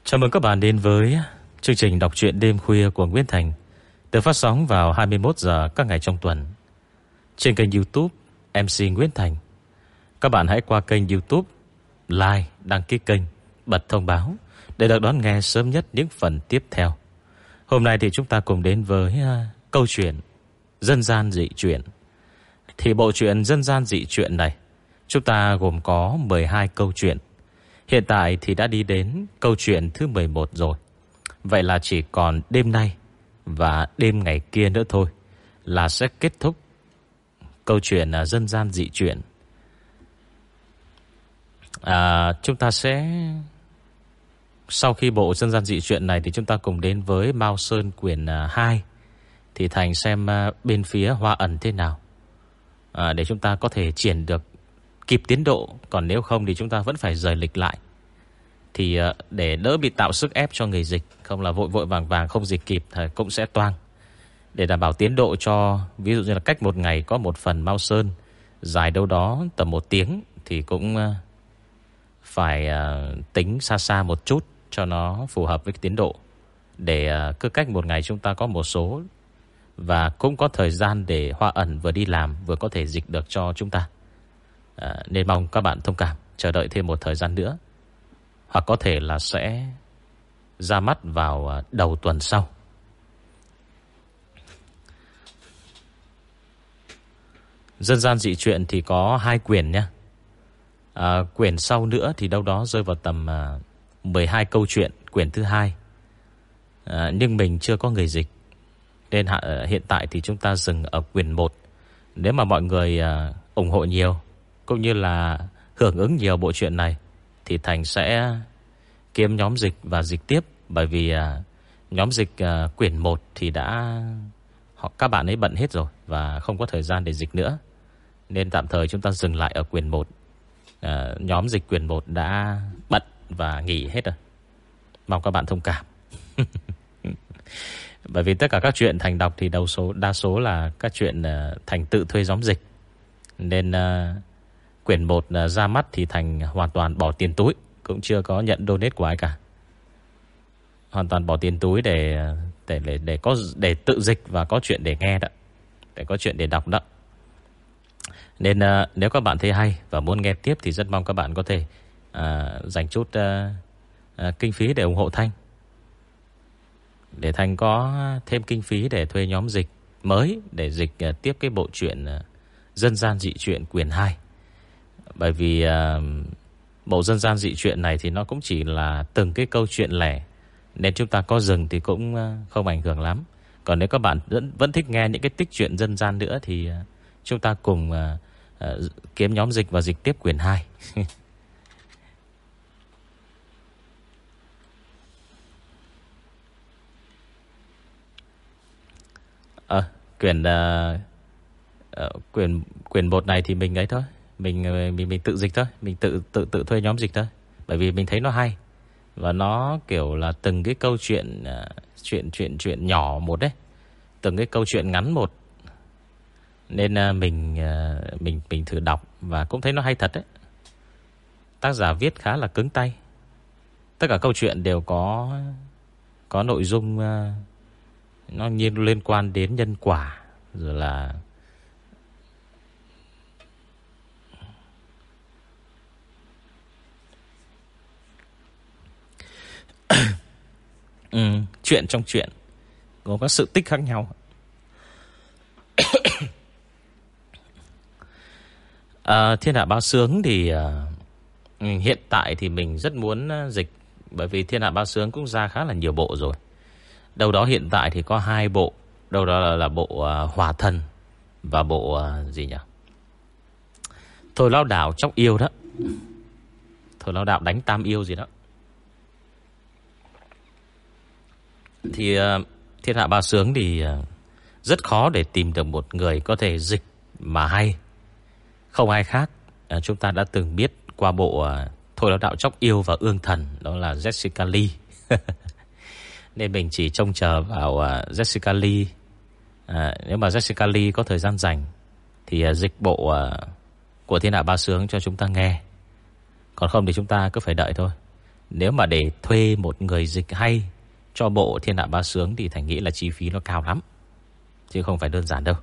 Chào mừng các bạn đến với chương trình đọc truyện đêm khuya của Nguyễn Thành, được phát sóng vào 21 giờ các ngày trong tuần trên kênh YouTube MC Nguyễn Thành. Các bạn hãy qua kênh YouTube, like, đăng ký kênh, bật thông báo để được đón nghe sớm nhất những phần tiếp theo. Hôm nay thì chúng ta cùng đến với câu chuyện dân gian dị truyện. Thì bộ truyện dân gian dị truyện này chúng ta gồm có 12 câu chuyện. Hiện tại thì đã đi đến câu chuyện thứ 11 rồi. Vậy là chỉ còn đêm nay và đêm ngày kia nữa thôi là sẽ kết thúc câu chuyện dân gian dị truyện. Chúng ta sẽ sau khi bộ dân gian dị truyện này thì chúng ta cùng đến với Mao Sơn quyển 2. Thì Thành xem bên phía Hoa Ẩn thế nào, để chúng ta có thể triển được kịp tiến độ. Còn nếu không thì chúng ta vẫn phải rời lịch lại, thì để đỡ bị tạo sức ép cho người dịch. Không là vội vội vàng vàng không dịch kịp thì cũng sẽ toang. Để đảm bảo tiến độ cho, ví dụ như là cách một ngày có một phần Mao Sơn, dài đâu đó tầm 1 tiếng, thì cũng phải tính xa xa một chút cho nó phù hợp với cái tiến độ. Để cứ cách một ngày chúng ta có một số, và cũng có thời gian để Hoa Ẩn vừa đi làm vừa có thể dịch được cho chúng ta. Nên mong các bạn thông cảm, chờ đợi thêm một thời gian nữa, hoặc có thể là sẽ ra mắt vào đầu tuần sau. Dân gian dị truyện thì có 2 quyển nha. Quyển sau nữa thì đâu đó rơi vào tầm 12 câu chuyện, quyển thứ 2. Nhưng mình chưa có người dịch, nên hiện tại thì chúng ta dừng ở quyển 1. Nếu mà mọi người ủng hộ nhiều, cũng như là hưởng ứng nhiều bộ truyện này, thì Thành sẽ kiếm nhóm dịch và dịch tiếp. Bởi vì nhóm dịch quyển 1 thì các bạn ấy bận hết rồi và không có thời gian để dịch nữa, nên tạm thời chúng ta dừng lại ở quyển 1. Nhóm dịch quyển 1 đã bận và nghỉ hết rồi, mong các bạn thông cảm. Bởi vì tất cả các chuyện Thành đọc thì đa số là các chuyện Thành tự thuê nhóm dịch, nên quyển 1 ra mắt thì Thành hoàn toàn bỏ tiền túi, cũng chưa có nhận donate của ai cả. Hoàn toàn bỏ tiền túi để tự dịch và có chuyện để nghe đó, để có chuyện để đọc đó. Nên nếu các bạn thấy hay và muốn nghe tiếp thì rất mong các bạn có thể dành chút kinh phí để ủng hộ Thanh, để Thành có thêm kinh phí để thuê nhóm dịch mới để dịch tiếp cái bộ truyện dân gian dị truyện quyển 2. Bởi vì bộ dân gian dị truyện này thì nó cũng chỉ là từng cái câu chuyện lẻ, nên chúng ta có dừng thì cũng không ảnh hưởng lắm. Còn nếu các bạn vẫn thích nghe những cái tích truyện dân gian nữa thì chúng ta cùng kiếm nhóm dịch và dịch tiếp quyển 2. Quyển 1 này thì mình ấy thôi, mình tự dịch thôi, mình tự thuê nhóm dịch thôi. Bởi vì mình thấy nó hay và nó kiểu là từng cái câu chuyện chuyện nhỏ một đấy, từng cái câu chuyện ngắn một, nên mình thử đọc và cũng thấy nó hay thật đấy. Tác giả viết khá là cứng tay. Tất cả câu chuyện đều có nội dung nó liên quan đến nhân quả, rồi là chuyện trong chuyện có các sự tích khác nhau. Thiên Hạ Bá Sướng thì hiện tại thì mình rất muốn dịch, bởi vì Thiên Hạ Bá Sướng cũng ra khá là nhiều bộ rồi. Đâu đó hiện tại thì có 2 bộ. Đâu đó là bộ Hỏa Thần và bộ gì nhỉ? Thôi Lao Đảo Chóc Yêu đó. Thôi Lao Đảo Đánh Tam Yêu gì đó. Thì Thiên Hạ Bá Sướng thì rất khó để tìm được một người có thể dịch mà hay. Không ai khác chúng ta đã từng biết qua bộ Thôi Lao Đạo Chóc Yêu và Ương Thần, đó là Jessica Lee. Nên mình chỉ trông chờ vào Jessica Lee. Nếu mà Jessica Lee có thời gian rảnh thì dịch bộ của Thiên Hạ Bá Sướng cho chúng ta nghe. Còn không thì chúng ta cứ phải đợi thôi. Nếu mà để thuê một người dịch hay cho bộ Thiên Hạ Bá Sướng thì Thành nghĩ là chi phí nó cao lắm, chứ không phải đơn giản đâu.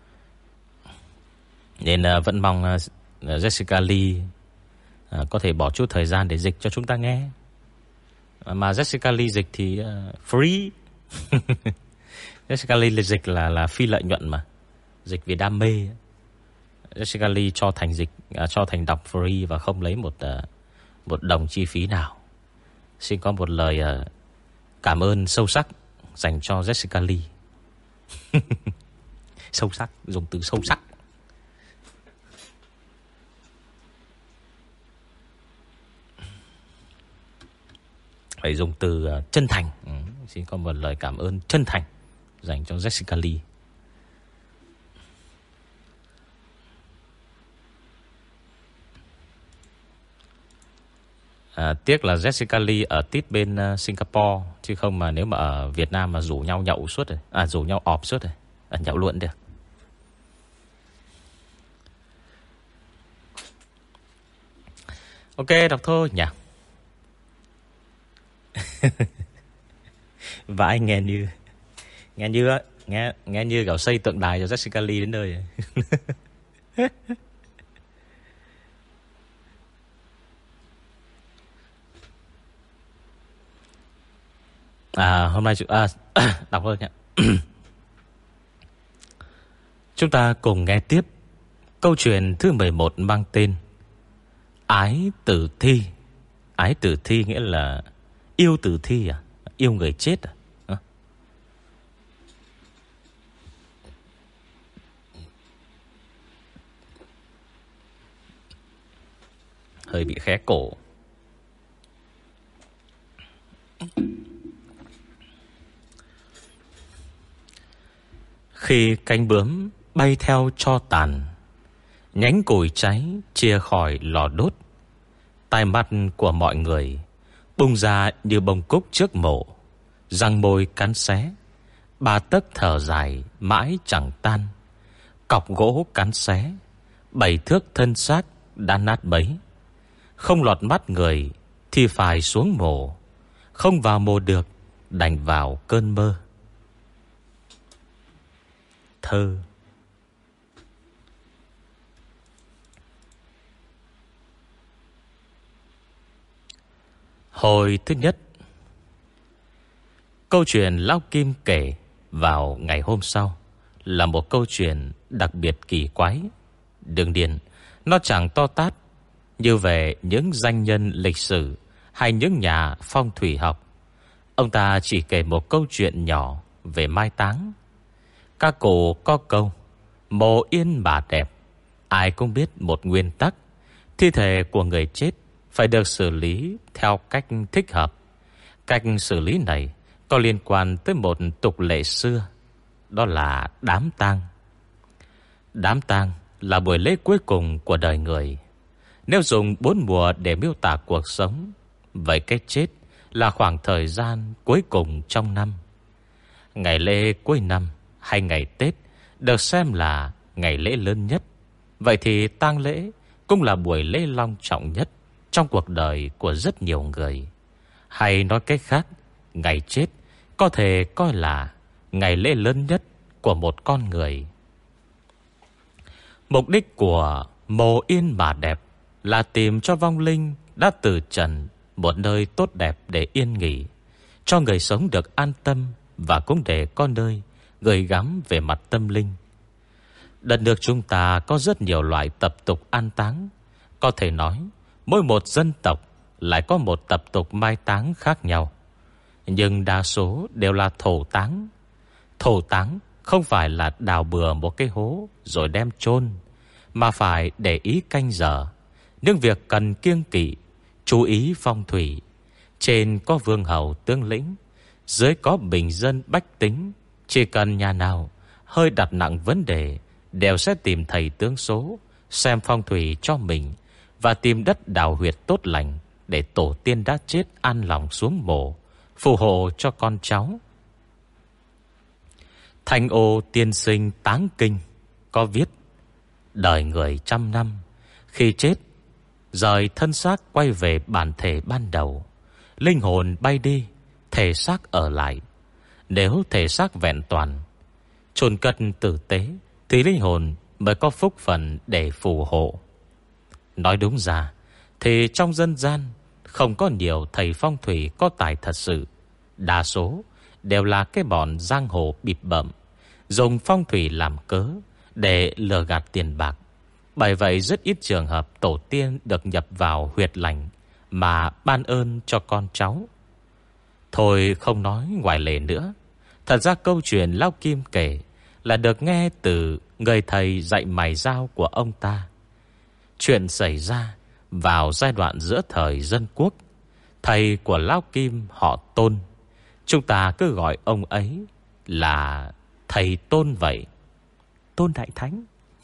Nên vẫn mong Jessica Lee có thể bỏ chút thời gian để dịch cho chúng ta nghe. Mà Jessica Lee dịch thì free. Jessica Lee dịch là phi lợi nhuận mà. Dịch vì đam mê. Jessica Lee cho Thành dịch, cho Thành đọc free và không lấy một đồng chi phí nào. Xin có một lời cảm ơn sâu sắc dành cho Jessica Lee. Sâu sắc, dùng từ sâu sắc. Phải dùng từ chân thành. Xin có một lời cảm ơn chân thành dành cho Jessica Lee. Tiếc là Jessica Lee ở tít bên Singapore, chứ không mà nếu mà ở Việt Nam mà rủ nhau nhậu suốt rồi, rủ nhau ọp suốt rồi, nhậu luôn được. Ok, đọc thôi nhỉ. Và anh nghe như nghe như kiểu xây tượng đài cho Jessica Lee đến nơi. Hôm nay đọc thôi nhé. Chúng ta cùng nghe tiếp câu chuyện thứ 11 mang tên Ái Tử Thi. Ái Tử Thi nghĩa là yêu tử thi à? Yêu người chết à? Hơi bị khé cổ. Khi cánh bướm bay theo tro tàn, nhánh củi cháy chia khỏi lò đốt, tai mắt của mọi người bung ra như bông cúc trước mộ, răng môi cắn xé, ba tấc thở dài mãi chẳng tan, cọc gỗ cắn xé, 7 thước thân xác đã nát bấy. Không lọt mắt người thì phải xuống mồ, không vào mồ được đành vào cơn mơ. Thơ. Hồi thứ nhất. Câu chuyện Lão Kim kể vào ngày hôm sau là một câu chuyện đặc biệt kỳ quái. Đương nhiên, nó chẳng to tát như về những danh nhân lịch sử hay những nhà phong thủy học. Ông ta chỉ kể một câu chuyện nhỏ về mai táng. Các cụ có câu mồ yên bà đẹp. Ai cũng biết một nguyên tắc: thi thể của người chết phải được xử lý theo cách thích hợp. Cách xử lý này có liên quan tới một tục lệ xưa, đó là đám tang. Đám tang là buổi lễ cuối cùng của đời người. Nếu dùng 4 mùa để miêu tả cuộc sống, vậy cái chết là khoảng thời gian cuối cùng trong năm. Ngày lễ cuối năm hay ngày Tết được xem là ngày lễ lớn nhất. Vậy thì tang lễ cũng là buổi lễ long trọng nhất trong cuộc đời của rất nhiều người. Hay nói cách khác, ngày chết có thể coi là ngày lễ lớn nhất của một con người. Mục đích của mồ yên bà đẹp là tìm cho vong linh đã từ trần một nơi tốt đẹp để yên nghỉ, cho người sống được an tâm, và cũng để có nơi gửi gắm về mặt tâm linh. Đất nước chúng ta có rất nhiều loại tập tục an táng. Có thể nói mỗi một dân tộc lại có một tập tục mai táng khác nhau, nhưng đa số đều là thổ táng. Thổ táng không phải là đào bừa một cái hố rồi đem chôn, mà phải để ý canh giờ, những việc cần kiêng kỵ, chú ý phong thủy. Trên có vương hầu tướng lĩnh, dưới có bình dân bách tính. Chỉ cần nhà nào hơi đặt nặng vấn đề, đều sẽ tìm thầy tướng số xem phong thủy cho mình, và tìm đất đào huyệt tốt lành để tổ tiên đã chết an lòng xuống mộ, phù hộ cho con cháu. Thanh Ô Tiên Sinh Táng Kinh có viết: đời người 100 năm, khi chết, rời thân xác quay về bản thể ban đầu, linh hồn bay đi, thể xác ở lại. Nếu thể xác vẹn toàn, chôn cất tử tế, thì linh hồn mới có phúc phần để phù hộ. Nói đúng ra thì trong dân gian không có nhiều thầy phong thủy có tài thật sự. Đa số đều là cái bọn giang hồ bịp bợm, dùng phong thủy làm cớ để lừa gạt tiền bạc. Bởi vậy rất ít trường hợp tổ tiên được nhập vào huyệt lành mà ban ơn cho con cháu. Thôi không nói ngoài lề nữa. Thật ra câu chuyện Lão Kim kể là được nghe từ người thầy dạy mài dao của ông ta. Chuyện xảy ra vào giai đoạn giữa thời dân quốc. Thầy của Lão Kim họ Tôn, chúng ta cứ gọi ông ấy là thầy Tôn vậy. Tôn Đại Thánh.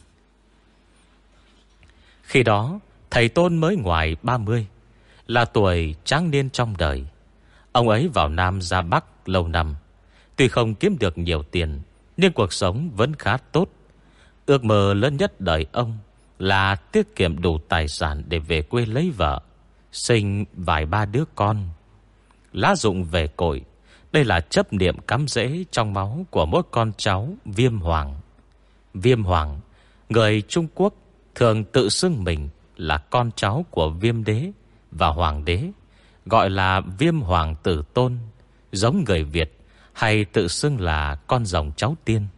Khi đó thầy Tôn mới ngoài 30, là tuổi tráng niên trong đời. Ông ấy vào Nam ra Bắc lâu năm. Tuy không kiếm được nhiều tiền, nhưng cuộc sống vẫn khá tốt. Ước mơ lớn nhất đời ông là tiết kiệm đủ tài sản để về quê lấy vợ, sinh vài ba đứa con. Lá dụng về cội, đây là chấp niệm cắm rễ trong máu của mỗi con cháu Viêm Hoàng. Viêm Hoàng, người Trung Quốc thường tự xưng mình là con cháu của Viêm Đế và Hoàng Đế, gọi là Viêm Hoàng Tử Tôn. Giống người Việt hay tự xưng là con rồng cháu tiên.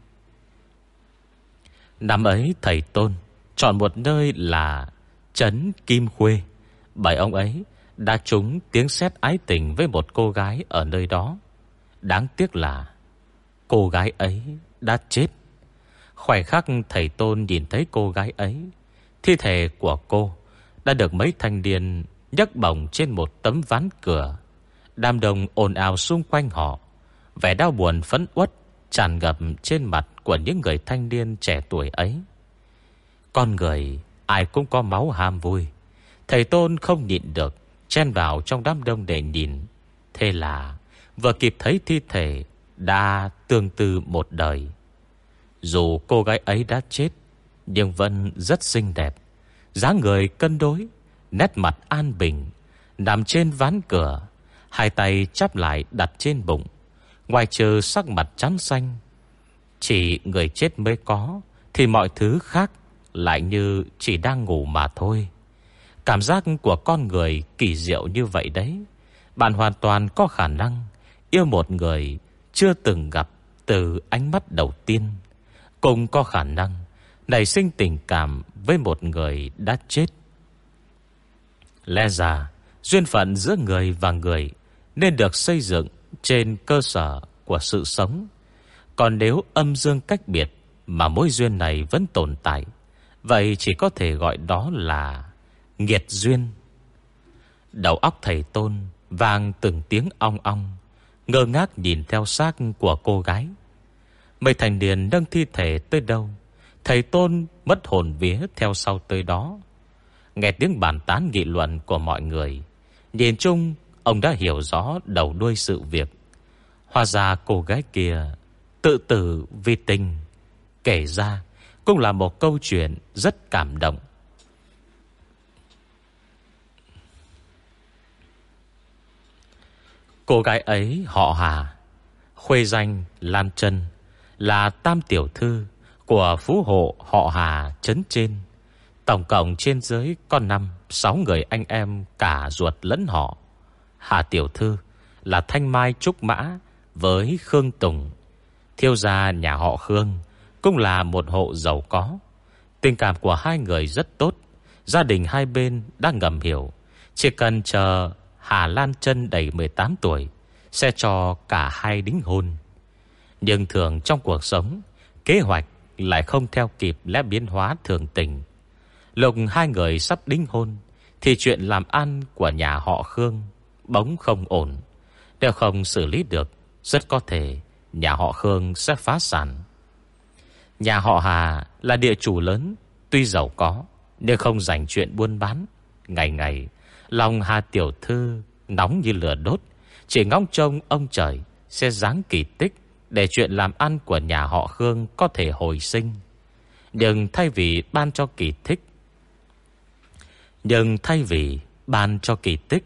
Năm ấy thầy Tôn chọn một nơi là trấn Kim Khuê, bởi ông ấy đã trúng tiếng sét ái tình với một cô gái ở nơi đó. Đáng tiếc là cô gái ấy đã chết. Khoảnh khắc thầy Tôn nhìn thấy cô gái ấy, thi thể của cô đã được mấy thanh niên nhấc bổng trên một tấm ván cửa. Đám đông ồn ào xung quanh họ. Vẻ đau buồn phẫn uất tràn ngập trên mặt của những người thanh niên trẻ tuổi ấy. Con người ai cũng có máu ham vui. Thầy Tôn không nhịn được, chen vào trong đám đông để nhìn. Thế là vừa kịp thấy thi thể đã tương tư một đời. Dù cô gái ấy đã chết, nhưng vẫn rất xinh đẹp, dáng người cân đối, nét mặt an bình, nằm trên ván cửa, hai tay chắp lại đặt trên bụng, ngoài trừ sắc mặt trắng xanh. Chỉ người chết mới có, thì mọi thứ khác lại như chỉ đang ngủ mà thôi. Cảm giác của con người kỳ diệu như vậy đấy. Bạn hoàn toàn có khả năng yêu một người chưa từng gặp từ ánh mắt đầu tiên, cũng có khả năng nảy sinh tình cảm với một người đã chết. Lẽ ra duyên phận giữa người và người nên được xây dựng trên cơ sở của sự sống. Còn nếu âm dương cách biệt mà mối duyên này vẫn tồn tại, vậy chỉ có thể gọi đó là nghiệt duyên. Đầu óc thầy Tôn vang từng tiếng ong ong, ngơ ngác nhìn theo xác của cô gái. Mấy thanh niên nâng thi thể tới đâu, thầy Tôn mất hồn vía theo sau tới đó. Nghe tiếng bàn tán nghị luận của mọi người, nhìn chung ông đã hiểu rõ đầu đuôi sự việc. Hóa ra cô gái kia tự tử vì tình. Kể ra cũng là một câu chuyện rất cảm động. Cô gái ấy họ Hà, khuê danh Lan Trân, là tam tiểu thư của phú hộ họ Hà trấn trên. Tổng cộng trên dưới có 5-6 người anh em cả ruột lẫn họ. Hà tiểu thư là thanh mai trúc mã với Khương Tùng. Thiếu gia nhà họ Khương cũng là một hộ giàu có. Tình cảm của hai người rất tốt. Gia đình hai bên đã ngầm hiểu, chỉ cần chờ Hà Lan Trân đầy 18 tuổi sẽ cho cả hai đính hôn. Nhưng thường trong cuộc sống, kế hoạch lại không theo kịp lẽ biến hóa thường tình. Lúc hai người sắp đính hôn thì chuyện làm ăn của nhà họ Khương bỗng không ổn. Nếu không xử lý được, rất có thể nhà họ Khương sẽ phá sản. Nhà họ Hà là địa chủ lớn, tuy giàu có nhưng không rảnh chuyện buôn bán. Ngày ngày lòng Hà tiểu thư nóng như lửa đốt, chỉ ngóng trông ông trời sẽ giáng kỳ tích để chuyện làm ăn của nhà họ Khương có thể hồi sinh. Nhưng thay vì ban cho kỳ tích,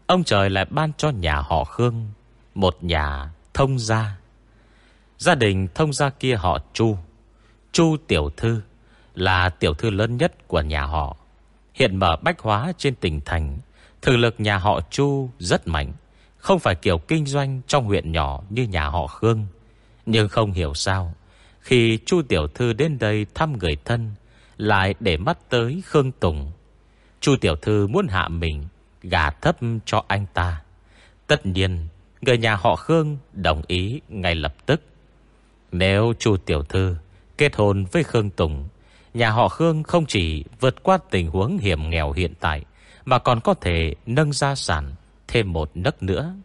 ông trời lại ban cho nhà họ Khương một nhà thông gia. Gia đình thông gia kia họ Chu. Chu tiểu thư là tiểu thư lớn nhất của nhà họ, hiện mở bách hóa trên tỉnh thành. Thực lực nhà họ Chu rất mạnh, không phải kiểu kinh doanh trong huyện nhỏ như nhà họ Khương. Nhưng không hiểu sao, khi Chu tiểu thư đến đây thăm người thân, lại để mắt tới Khương Tùng. Chu tiểu thư muốn hạ mình gà thấp cho anh ta. Tất nhiên người nhà họ Khương đồng ý ngay lập tức. Nếu Chu tiểu thư kết hôn với Khương Tùng, nhà họ Khương không chỉ vượt qua tình huống hiểm nghèo hiện tại, mà còn có thể nâng gia sản thêm một nấc nữa.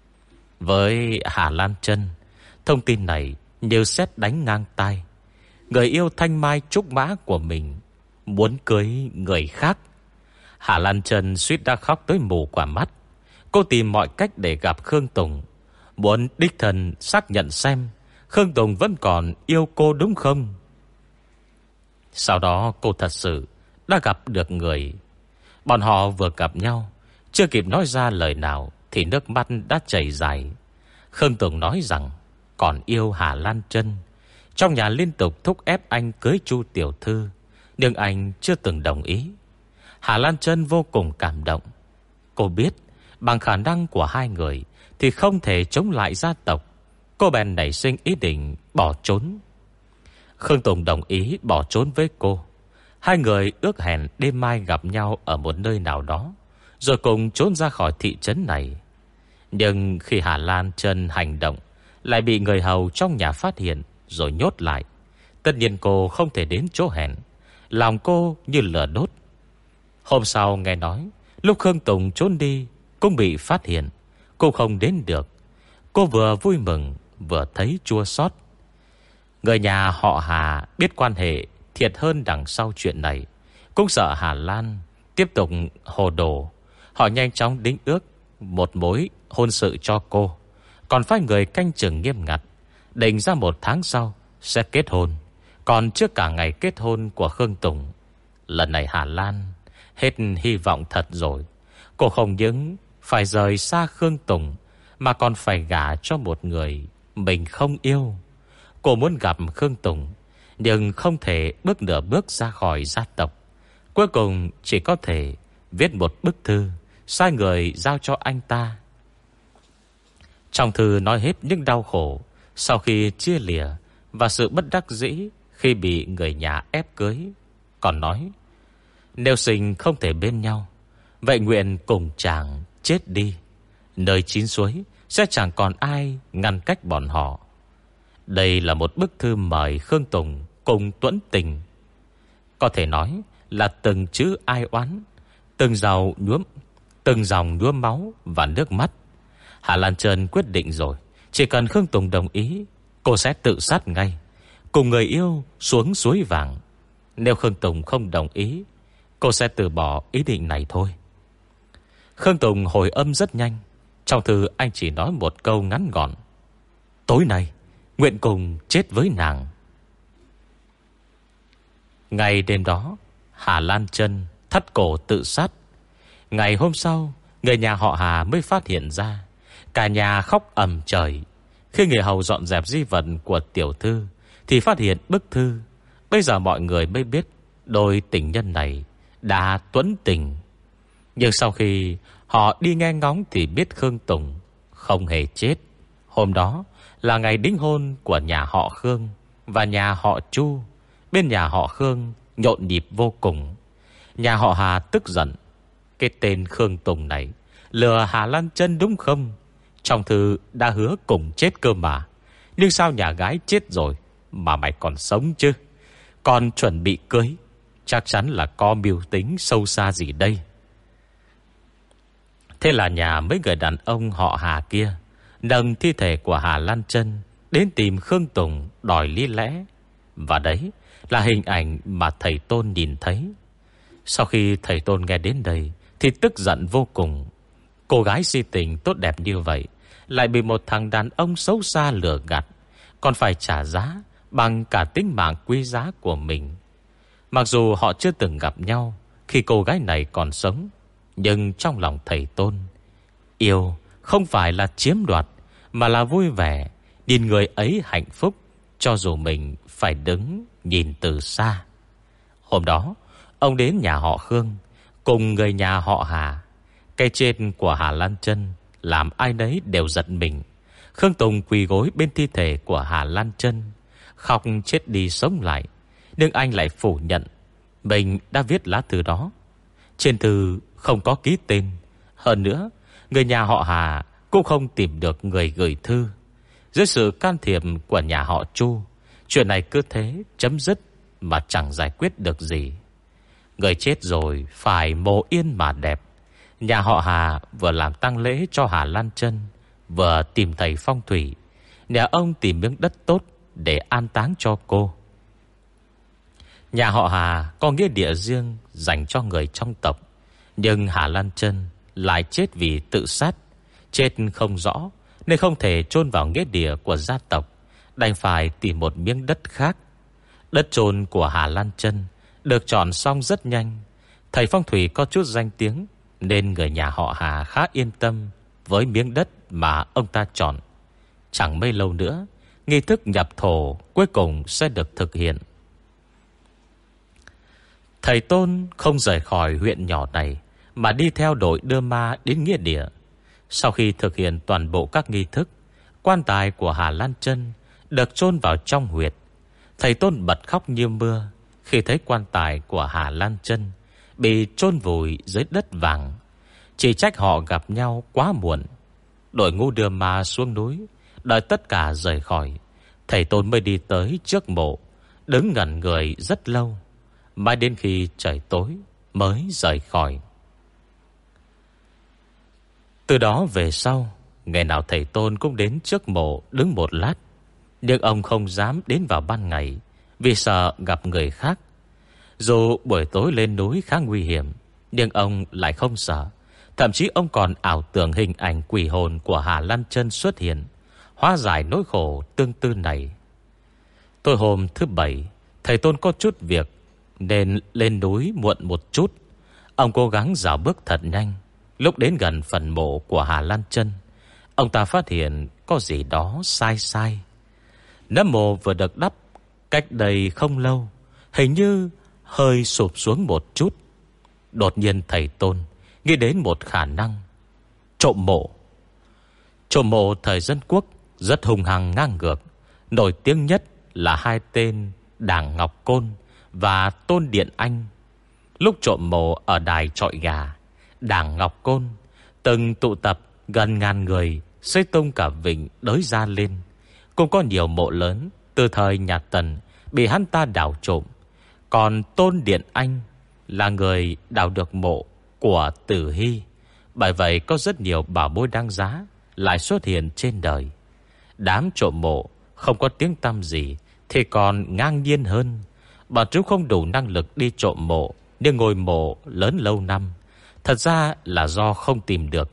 Với Hà Lan Chân, thông tin này như sét đánh ngang tai. Người yêu thanh mai trúc mã của mình muốn cưới người khác. Hà Lan Chân suýt đã khóc tới mù quả mắt. Cô tìm mọi cách để gặp Khương Tùng, muốn đích thân xác nhận xem Khương Tùng vẫn còn yêu cô đúng không. Sau đó cô thật sự đã gặp được người. Bọn họ vừa gặp nhau, chưa kịp nói ra lời nào thì nước mắt đã chảy dài. Khương Tùng nói rằng còn yêu Hà Lan Chân. Trong nhà liên tục thúc ép anh cưới Chu tiểu thư, nhưng anh chưa từng đồng ý. Hà Lan Chân vô cùng cảm động. Cô biết bằng khả năng của hai người thì không thể chống lại gia tộc. Cô bèn nảy sinh ý định bỏ trốn. Khương Tùng đồng ý bỏ trốn với cô. Hai người ước hẹn đêm mai gặp nhau ở một nơi nào đó, rồi cùng trốn ra khỏi thị trấn này. Nhưng khi Hà Lan Chân hành động, lại bị người hầu trong nhà phát hiện rồi nhốt lại. Tất nhiên cô không thể đến chỗ hẹn. Lòng cô như lửa đốt. Hôm sau nghe nói lúc Khương Tùng trốn đi cũng bị phát hiện, cô không đến được. Cô vừa vui mừng vừa thấy chua xót. Người nhà họ Hà biết quan hệ thiệt hơn đằng sau chuyện này, cũng sợ Hà Lan tiếp tục hồ đồ. Họ nhanh chóng đính ước một mối hôn sự cho cô, còn phái người canh chừng nghiêm ngặt, định ra 1 tháng sau sẽ kết hôn, còn trước cả ngày kết hôn của Khương Tùng. Lần này Hà Lan hết hy vọng thật rồi. Cô không những phải rời xa Khương Tùng, mà còn phải gả cho một người mình không yêu. Cô muốn gặp Khương Tùng, nhưng không thể bước nửa bước ra khỏi gia tộc. Cuối cùng chỉ có thể viết một bức thư, sai người giao cho anh ta. Trong thư nói hết những đau khổ sau khi chia lìa và sự bất đắc dĩ khi bị người nhà ép cưới. Còn nói nếu sinh không thể bên nhau, vậy nguyện cùng chàng chết đi. Nơi chín suối sẽ chẳng còn ai ngăn cách bọn họ. Đây là một bức thư mời Khương Tùng cùng tuẫn tình. Có thể nói là từng chữ ai oán, từng dòng nhuốm máu và nước mắt. Hà Lan Chân quyết định rồi, chỉ cần Khương Tùng đồng ý, cô sẽ tự sát ngay, cùng người yêu xuống suối vàng. Nếu Khương Tùng không đồng ý, cô sẽ từ bỏ ý định này thôi. Khương Tùng hồi âm rất nhanh. Trong thư anh chỉ nói một câu ngắn gọn: tối nay nguyện cùng chết với nàng. Ngày đêm đó, Hà Lan Chân thắt cổ tự sát. Ngày hôm sau, người nhà họ Hà mới phát hiện ra. Cả nhà khóc ầm trời. Khi người hầu dọn dẹp di vật của tiểu thư thì phát hiện bức thư. Bây giờ mọi người mới biết đôi tình nhân này đã tuẫn tình. Nhưng sau khi họ đi nghe ngóng thì biết Khương Tùng không hề chết. Hôm đó là ngày đính hôn của nhà họ Khương và nhà họ Chu. Bên nhà họ Khương nhộn nhịp vô cùng. Nhà họ Hà tức giận. Cái tên Khương Tùng này lừa Hà Lan Chân đúng không? Trong thư đã hứa cùng chết cơ mà. Nhưng sao nhà gái chết rồi mà mày còn sống chứ? Còn chuẩn bị cưới, chắc chắn là có mưu tính sâu xa gì đây. Thế là nhà mấy người đàn ông họ Hà kia nâng thi thể của Hà Lan Chân đến tìm Khương Tùng đòi lý lẽ. Và đấy là hình ảnh mà thầy Tôn nhìn thấy. Sau khi thầy Tôn nghe đến đây thì tức giận vô cùng. Cô gái si tình tốt đẹp như vậy lại bị một thằng đàn ông xấu xa lừa gạt, còn phải trả giá bằng cả tính mạng quý giá của mình. Mặc dù họ chưa từng gặp nhau khi cô gái này còn sống, nhưng trong lòng thầy Tôn Yêu không phải là chiếm đoạt, mà là vui vẻ nhìn người ấy hạnh phúc, cho dù mình phải đứng nhìn từ xa. Hôm đó ông đến nhà họ Khương cùng người nhà họ Hà. Cái chết của Hà Lan Chân làm ai nấy đều giận mình. Khương Tùng quỳ gối bên thi thể của Hà Lan Chân, khóc chết đi sống lại. Nhưng anh lại phủ nhận mình đã viết lá thư đó. Trên thư không có ký tên. Hơn nữa, người nhà họ Hà cũng không tìm được người gửi thư. Dưới sự can thiệp của nhà họ Chu, chuyện này cứ thế chấm dứt mà chẳng giải quyết được gì. Người chết rồi phải mồ yên mà đẹp. Nhà họ Hà vừa làm tang lễ cho Hà Lan Chân, vừa tìm thầy phong thủy. Nhà ông tìm miếng đất tốt để an táng cho cô. Nhà họ Hà có nghĩa địa riêng dành cho người trong tộc. Nhưng Hà Lan Chân lại chết vì tự sát. Chết không rõ nên không thể chôn vào nghĩa địa của gia tộc, đành phải tìm một miếng đất khác. Đất chôn của Hà Lan Chân được chọn xong rất nhanh. Thầy phong thủy có chút danh tiếng, nên người nhà họ Hà khá yên tâm với miếng đất mà ông ta chọn. Chẳng mấy lâu nữa, nghi thức nhập thổ cuối cùng sẽ được thực hiện. Thầy Tôn không rời khỏi huyện nhỏ này, mà đi theo đội đưa ma đến nghĩa địa. Sau khi thực hiện toàn bộ các nghi thức, quan tài của Hà Lan Chân được chôn vào trong huyệt. Thầy Tôn bật khóc như mưa khi thấy quan tài của Hà Lan Chân bị chôn vùi dưới đất vàng. Chỉ trách họ gặp nhau quá muộn. Đội ngũ đưa ma xuống núi, đợi tất cả rời khỏi, thầy Tôn mới đi tới trước mộ, đứng ngẩn người rất lâu, mãi đến khi trời tối mới rời khỏi. Từ đó về sau, ngày nào thầy Tôn cũng đến trước mộ đứng một lát. Nhưng ông không dám đến vào ban ngày, vì sợ gặp người khác. Dù buổi tối lên núi khá nguy hiểm, nhưng ông lại không sợ. Thậm chí ông còn ảo tưởng hình ảnh quỷ hồn của Hà Lan Chân xuất hiện, hóa giải nỗi khổ tương tư này. Tối hôm thứ Bảy, thầy Tôn có chút việc nên lên núi muộn một chút. Ông cố gắng dạo bước thật nhanh. Lúc đến gần phần mộ của Hà Lan Chân, ông ta phát hiện có gì đó sai sai. Nấm mộ vừa được đắp cách đây không lâu, hình như hơi sụp xuống một chút. Đột nhiên thầy Tôn nghĩ đến một khả năng: trộm mộ. Trộm mộ thời Dân Quốc rất hung hăng ngang ngược. Nổi tiếng nhất là hai tên Đảng Ngọc Côn và Tôn Điện Anh. Lúc trộm mộ ở đài Trọi Gà, Đảng Ngọc Côn từng tụ tập gần ngàn người, xây tung cả vịnh đới ra lên. Cũng có nhiều mộ lớn từ thời nhà Tần bị hắn ta đào trộm. Còn Tôn Điện Anh là người đào được mộ của Tử Hy. Bởi vậy có rất nhiều bảo bối đáng giá lại xuất hiện trên đời. Đám trộm mộ không có tiếng tăm gì thì còn ngang nhiên hơn. Bọn chúng không đủ năng lực đi trộm mộ, nhưng ngôi mộ lớn lâu năm thật ra là do không tìm được.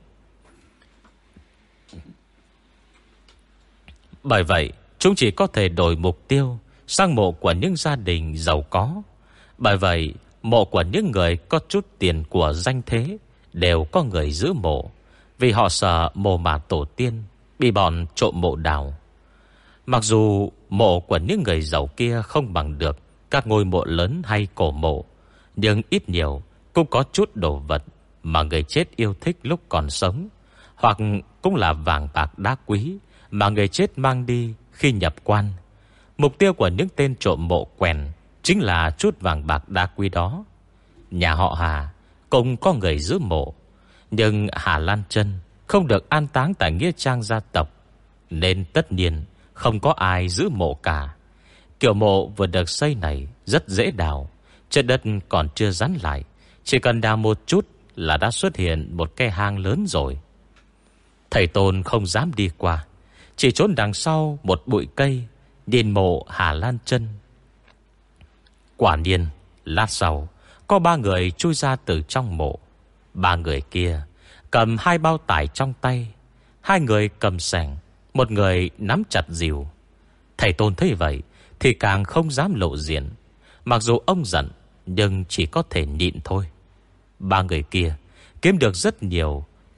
Bởi vậy chúng chỉ có thể đổi mục tiêu sang mộ của những gia đình giàu có. Bởi vậy mộ của những người có chút tiền của danh thế đều có người giữ mộ, vì họ sợ mồ mả tổ tiên bị bọn trộm mộ đào. Mặc dù mộ của những người giàu kia không bằng được các ngôi mộ lớn hay cổ mộ, nhưng ít nhiều cũng có chút đồ vật mà người chết yêu thích lúc còn sống, hoặc cũng là vàng bạc đá quý mà người chết mang đi khi nhập quan. Mục tiêu của những tên trộm mộ quèn chính là chút vàng bạc đá quý đó. Nhà họ Hà cũng có người giữ mộ, nhưng Hà Lan Chân không được an táng tại nghĩa trang gia tộc, nên tất nhiên không có ai giữ mộ cả. Kiểu mộ vừa được xây này rất dễ đào, trên đất còn chưa rắn lại, chỉ cần đào một chút là đã xuất hiện một cái hang lớn rồi. Thầy Tôn không dám đi qua, chỉ trốn đằng sau một bụi cây nhìn mộ Hà Lan Chân. Quả nhiên lát sau có 3 người chui ra từ trong mộ. 3 người kia cầm 2 bao tải trong tay, 2 người cầm xẻng, một người nắm chặt rìu. Thầy Tôn thấy vậy thì càng không dám lộ diện. Mặc dù ông giận, nhưng chỉ có thể nhịn thôi. 3 người kia kiếm được rất nhiều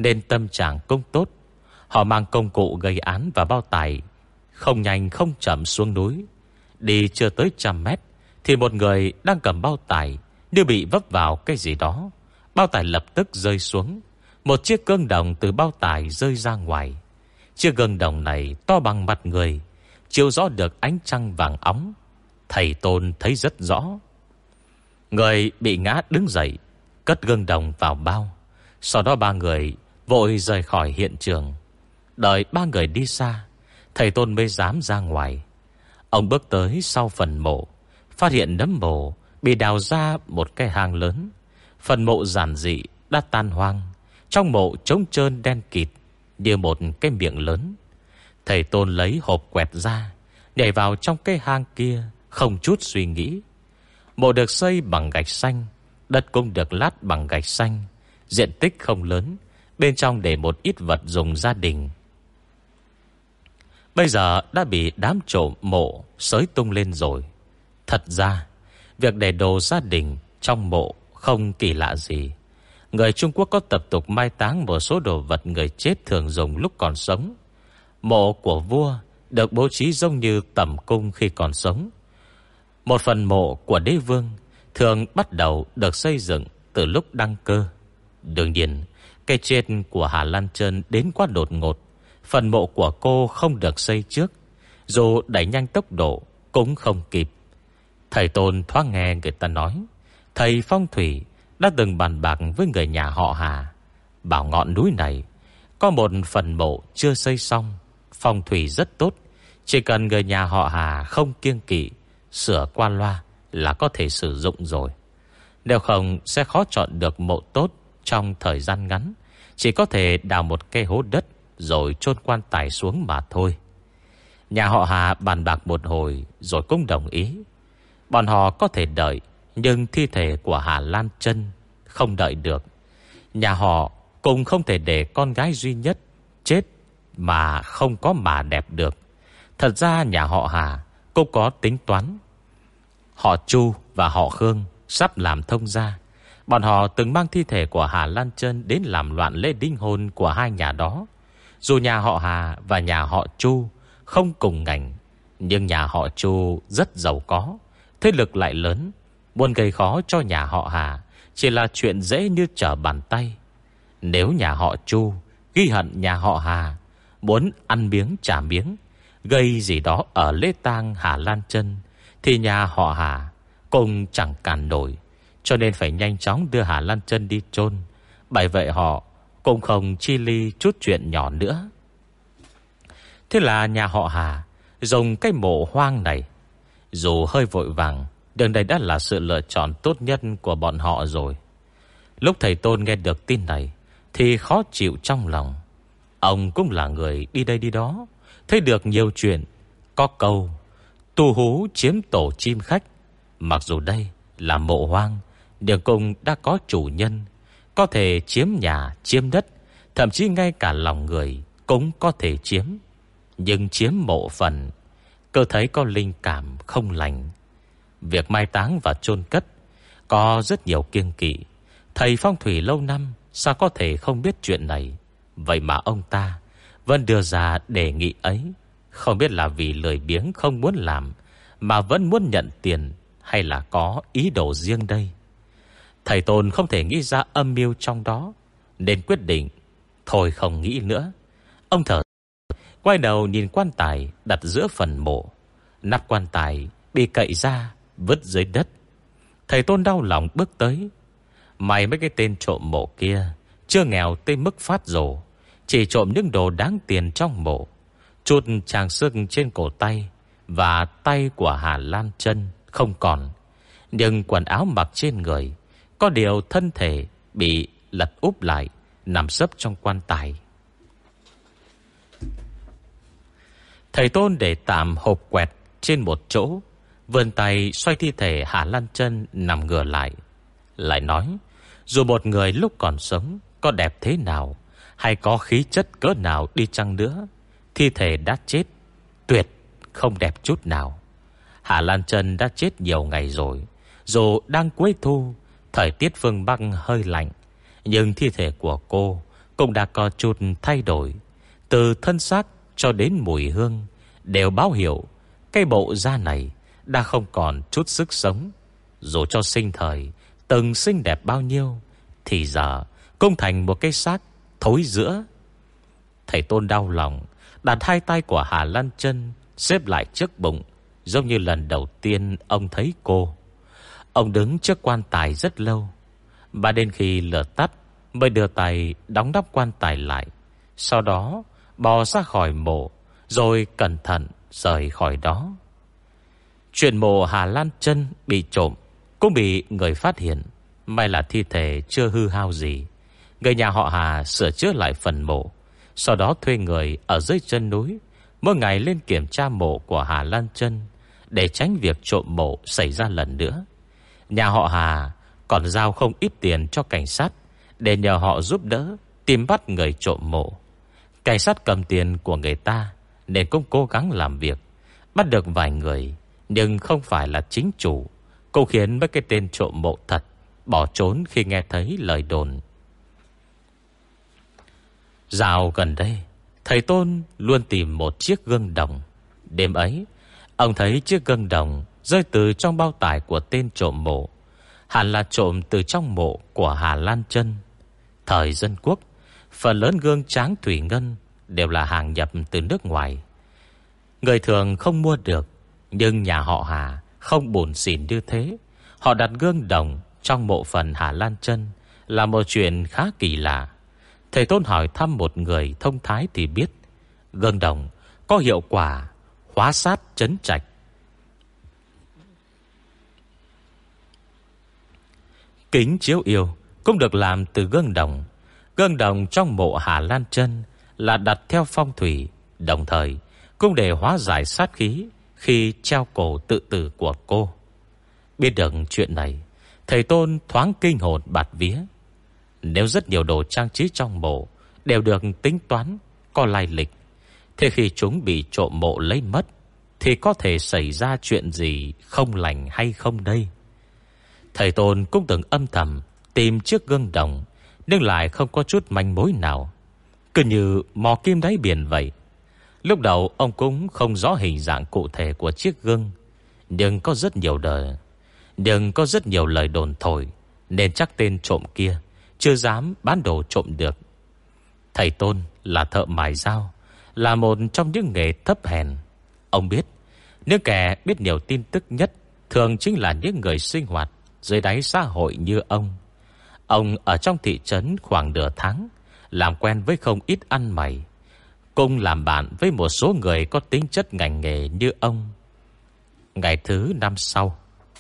nên tâm trạng cũng tốt. Họ mang công cụ gây án và bao tải không nhanh không chậm xuống núi. Đi chưa tới 100 mét thì một người đang cầm bao tải như bị vấp vào cái gì đó. Bao tải lập tức rơi xuống. Một chiếc gương đồng từ bao tải rơi ra ngoài. Chiếc gương đồng này to bằng mặt người, chiếu rõ được ánh trăng vàng óng. Thầy Tôn thấy rất rõ. Người bị ngã đứng dậy, cất gương đồng vào bao. Sau đó ba người vội rời khỏi hiện trường. Đợi ba người đi xa, thầy Tôn mới dám ra ngoài. Ông bước tới sau phần mộ, phát hiện nấm mộ bị đào ra một cái hang lớn. Phần mộ giản dị đã tan hoang. Trong mộ trống trơn đen kịt như một cái miệng lớn. Thầy Tôn lấy hộp quẹt ra, nhảy vào trong cái hang kia không chút suy nghĩ. Mộ được xây bằng gạch xanh, đất cũng được lát bằng gạch xanh. Diện tích không lớn, bên trong để một ít vật dùng gia đình. Bây giờ đã bị đám trộm mộ xới tung lên rồi. Thật ra việc để đồ gia đình trong mộ không kỳ lạ gì. Người Trung Quốc có tập tục mai táng một số đồ vật người chết thường dùng lúc còn sống. Mộ của vua được bố trí giống như tẩm cung khi còn sống. Một phần mộ của đế vương thường bắt đầu được xây dựng từ lúc đăng cơ. Đương nhiên, cái chết của Hà Lan Trân đến quá đột ngột. Phần mộ của cô không được xây trước, dù đẩy nhanh tốc độ cũng không kịp. Thầy Tôn thoáng nghe người ta nói, thầy phong thủy đã từng bàn bạc với người nhà họ Hà, bảo ngọn núi này có một phần mộ chưa xây xong, phong thủy rất tốt. Chỉ cần người nhà họ Hà không kiêng kỵ, sửa qua loa là có thể sử dụng rồi. Nếu không sẽ khó chọn được mộ tốt trong thời gian ngắn. Chỉ có thể đào một cái hố đất rồi chôn quan tài xuống mà thôi. Nhà họ Hà bàn bạc một hồi rồi cũng đồng ý. Bọn họ có thể đợi, nhưng thi thể của Hà Lan Trân không đợi được. Nhà họ cũng không thể để con gái duy nhất chết mà không có mà đẹp được. Thật ra nhà họ Hà cũng có tính toán. Họ Chu và họ Khương sắp làm thông gia. Bọn họ từng mang thi thể của Hà Lan Trân đến làm loạn lễ đính hôn của hai nhà đó. Dù nhà họ Hà và nhà họ Chu không cùng ngành, nhưng nhà họ Chu rất giàu có, thế lực lại lớn. Muốn gây khó cho nhà họ Hà chỉ là chuyện dễ như trở bàn tay. Nếu nhà họ Chu ghi hận nhà họ Hà, muốn ăn miếng trả miếng, gây gì đó ở lễ tang Hà Lan Trân, thì nhà họ Hà cũng chẳng cản nổi. Cho nên phải nhanh chóng đưa Hà Lan Trân đi chôn. Bởi vậy họ cũng không chi ly chút chuyện nhỏ nữa. Thế là nhà họ Hà dùng cái mộ hoang này. Dù hơi vội vàng, đường đây đã là sự lựa chọn tốt nhất của bọn họ rồi. Lúc thầy Tôn nghe được tin này thì khó chịu trong lòng. Ông cũng là người đi đây đi đó, thấy được nhiều chuyện. Có câu tu hú chiếm tổ chim khách. Mặc dù đây là mộ hoang, nhưng cũng đã có chủ nhân, có thể chiếm nhà, chiếm đất, thậm chí ngay cả lòng người cũng có thể chiếm. Nhưng chiếm mộ phần, cơ thấy có linh cảm không lành. Việc mai táng và chôn cất có rất nhiều kiêng kỵ. Thầy phong thủy lâu năm sao có thể không biết chuyện này. Vậy mà ông ta vẫn đưa ra đề nghị ấy. Không biết là vì lười biếng không muốn làm, mà vẫn muốn nhận tiền, hay là có ý đồ riêng đây. Thầy Tôn không thể nghĩ ra âm mưu trong đó, nên quyết định thôi không nghĩ nữa. Ông thở, quay đầu nhìn quan tài đặt giữa phần mộ. Nắp quan tài bị cậy ra, vứt dưới đất. Thầy Tôn đau lòng bước tới. May mấy cái tên trộm mộ kia chưa nghèo tới mức phát rồ, chỉ trộm những đồ đáng tiền trong mộ. Chút trang sức trên cổ tay và tay của Hà Lan Trân không còn, nhưng quần áo mặc trên người, có điều thân thể bị lật úp lại, nằm sấp trong quan tài. Thầy Tôn để tạm hộp quẹt trên một chỗ, vươn tay xoay thi thể Hà Lan Trân nằm ngửa lại. Lại nói, dù một người lúc còn sống có đẹp thế nào, hay có khí chất cỡ nào đi chăng nữa, thi thể đã chết tuyệt không đẹp chút nào. Hà Lan Trân đã chết nhiều ngày rồi. Dù đang cuối thu, thời tiết phương Bắc hơi lạnh, nhưng thi thể của cô cũng đã có chút thay đổi. Từ thân xác cho đến mùi hương đều báo hiệu cái bộ da này đã không còn chút sức sống. Dù cho sinh thời từng xinh đẹp bao nhiêu thì giờ cũng thành một cái xác thối rữa. Thầy Tôn đau lòng đặt hai tay của Hà Lan Chân xếp lại trước bụng, giống như lần đầu tiên ông thấy cô. Ông đứng trước quan tài rất lâu, và đến khi lửa tắt mới đưa tay đóng nắp quan tài lại. Sau đó bò ra khỏi mộ, rồi cẩn thận rời khỏi đó. Chuyện mộ Hà Lan Chân bị trộm cũng bị người phát hiện. May là thi thể chưa hư hao gì. Người nhà họ Hà sửa chữa lại phần mộ, sau đó thuê người ở dưới chân núi mỗi ngày lên kiểm tra mộ của Hà Lan Chân, để tránh việc trộm mộ xảy ra lần nữa. Nhà họ Hà còn giao không ít tiền cho cảnh sát để nhờ họ giúp đỡ tìm bắt người trộm mộ. Cảnh sát cầm tiền của người ta nên cũng cố gắng làm việc, bắt được vài người, nhưng không phải là chính chủ, cũng khiến mấy cái tên trộm mộ thật bỏ trốn khi nghe thấy lời đồn. Dạo gần đây, thầy Tôn luôn tìm một chiếc gương đồng. Đêm ấy, ông thấy chiếc gương đồng rơi từ trong bao tải của tên trộm mộ, hẳn là trộm từ trong mộ của Hà Lan Chân. Thời Dân Quốc, phần lớn gương tráng thủy ngân đều là hàng nhập từ nước ngoài, người thường không mua được. Nhưng nhà họ Hà không bủn xỉn như thế. Họ đặt gương đồng trong mộ phần Hà Lan Chân là một chuyện khá kỳ lạ. Thầy Tôn hỏi thăm một người thông thái thì biết, gương đồng có hiệu quả hóa sát trấn trạch. Kính chiếu yêu cũng được làm từ gương đồng. Gương đồng trong mộ Hà Lan Chân là đặt theo phong thủy, đồng thời cũng để hóa giải sát khí khi treo cổ tự tử của cô. Biết được chuyện này, thầy Tôn thoáng kinh hồn bạt vía. Nếu rất nhiều đồ trang trí trong mộ đều được tính toán, có lai lịch, thế khi chúng bị trộm mộ lấy mất thì có thể xảy ra chuyện gì không lành hay không đây? Thầy Tôn cũng từng âm thầm tìm chiếc gương đồng, nhưng lại không có chút manh mối nào, cứ như mò kim đáy biển vậy. Lúc đầu ông cũng không rõ hình dạng cụ thể của chiếc gương, nhưng có rất nhiều lời đồn thổi, nên chắc tên trộm kia chưa dám bán đồ trộm được. Thầy Tôn là thợ mài dao, là một trong những nghề thấp hèn. Ông biết, những kẻ biết nhiều tin tức nhất thường chính là những người sinh hoạt dưới đáy xã hội như ông. Ông ở trong thị trấn khoảng nửa tháng, làm quen với không ít ăn mày, cùng làm bạn với một số người có tính chất ngành nghề như ông. Ngày thứ 5 sau,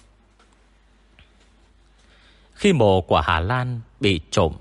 khi mộ của Hà Lan bị trộm,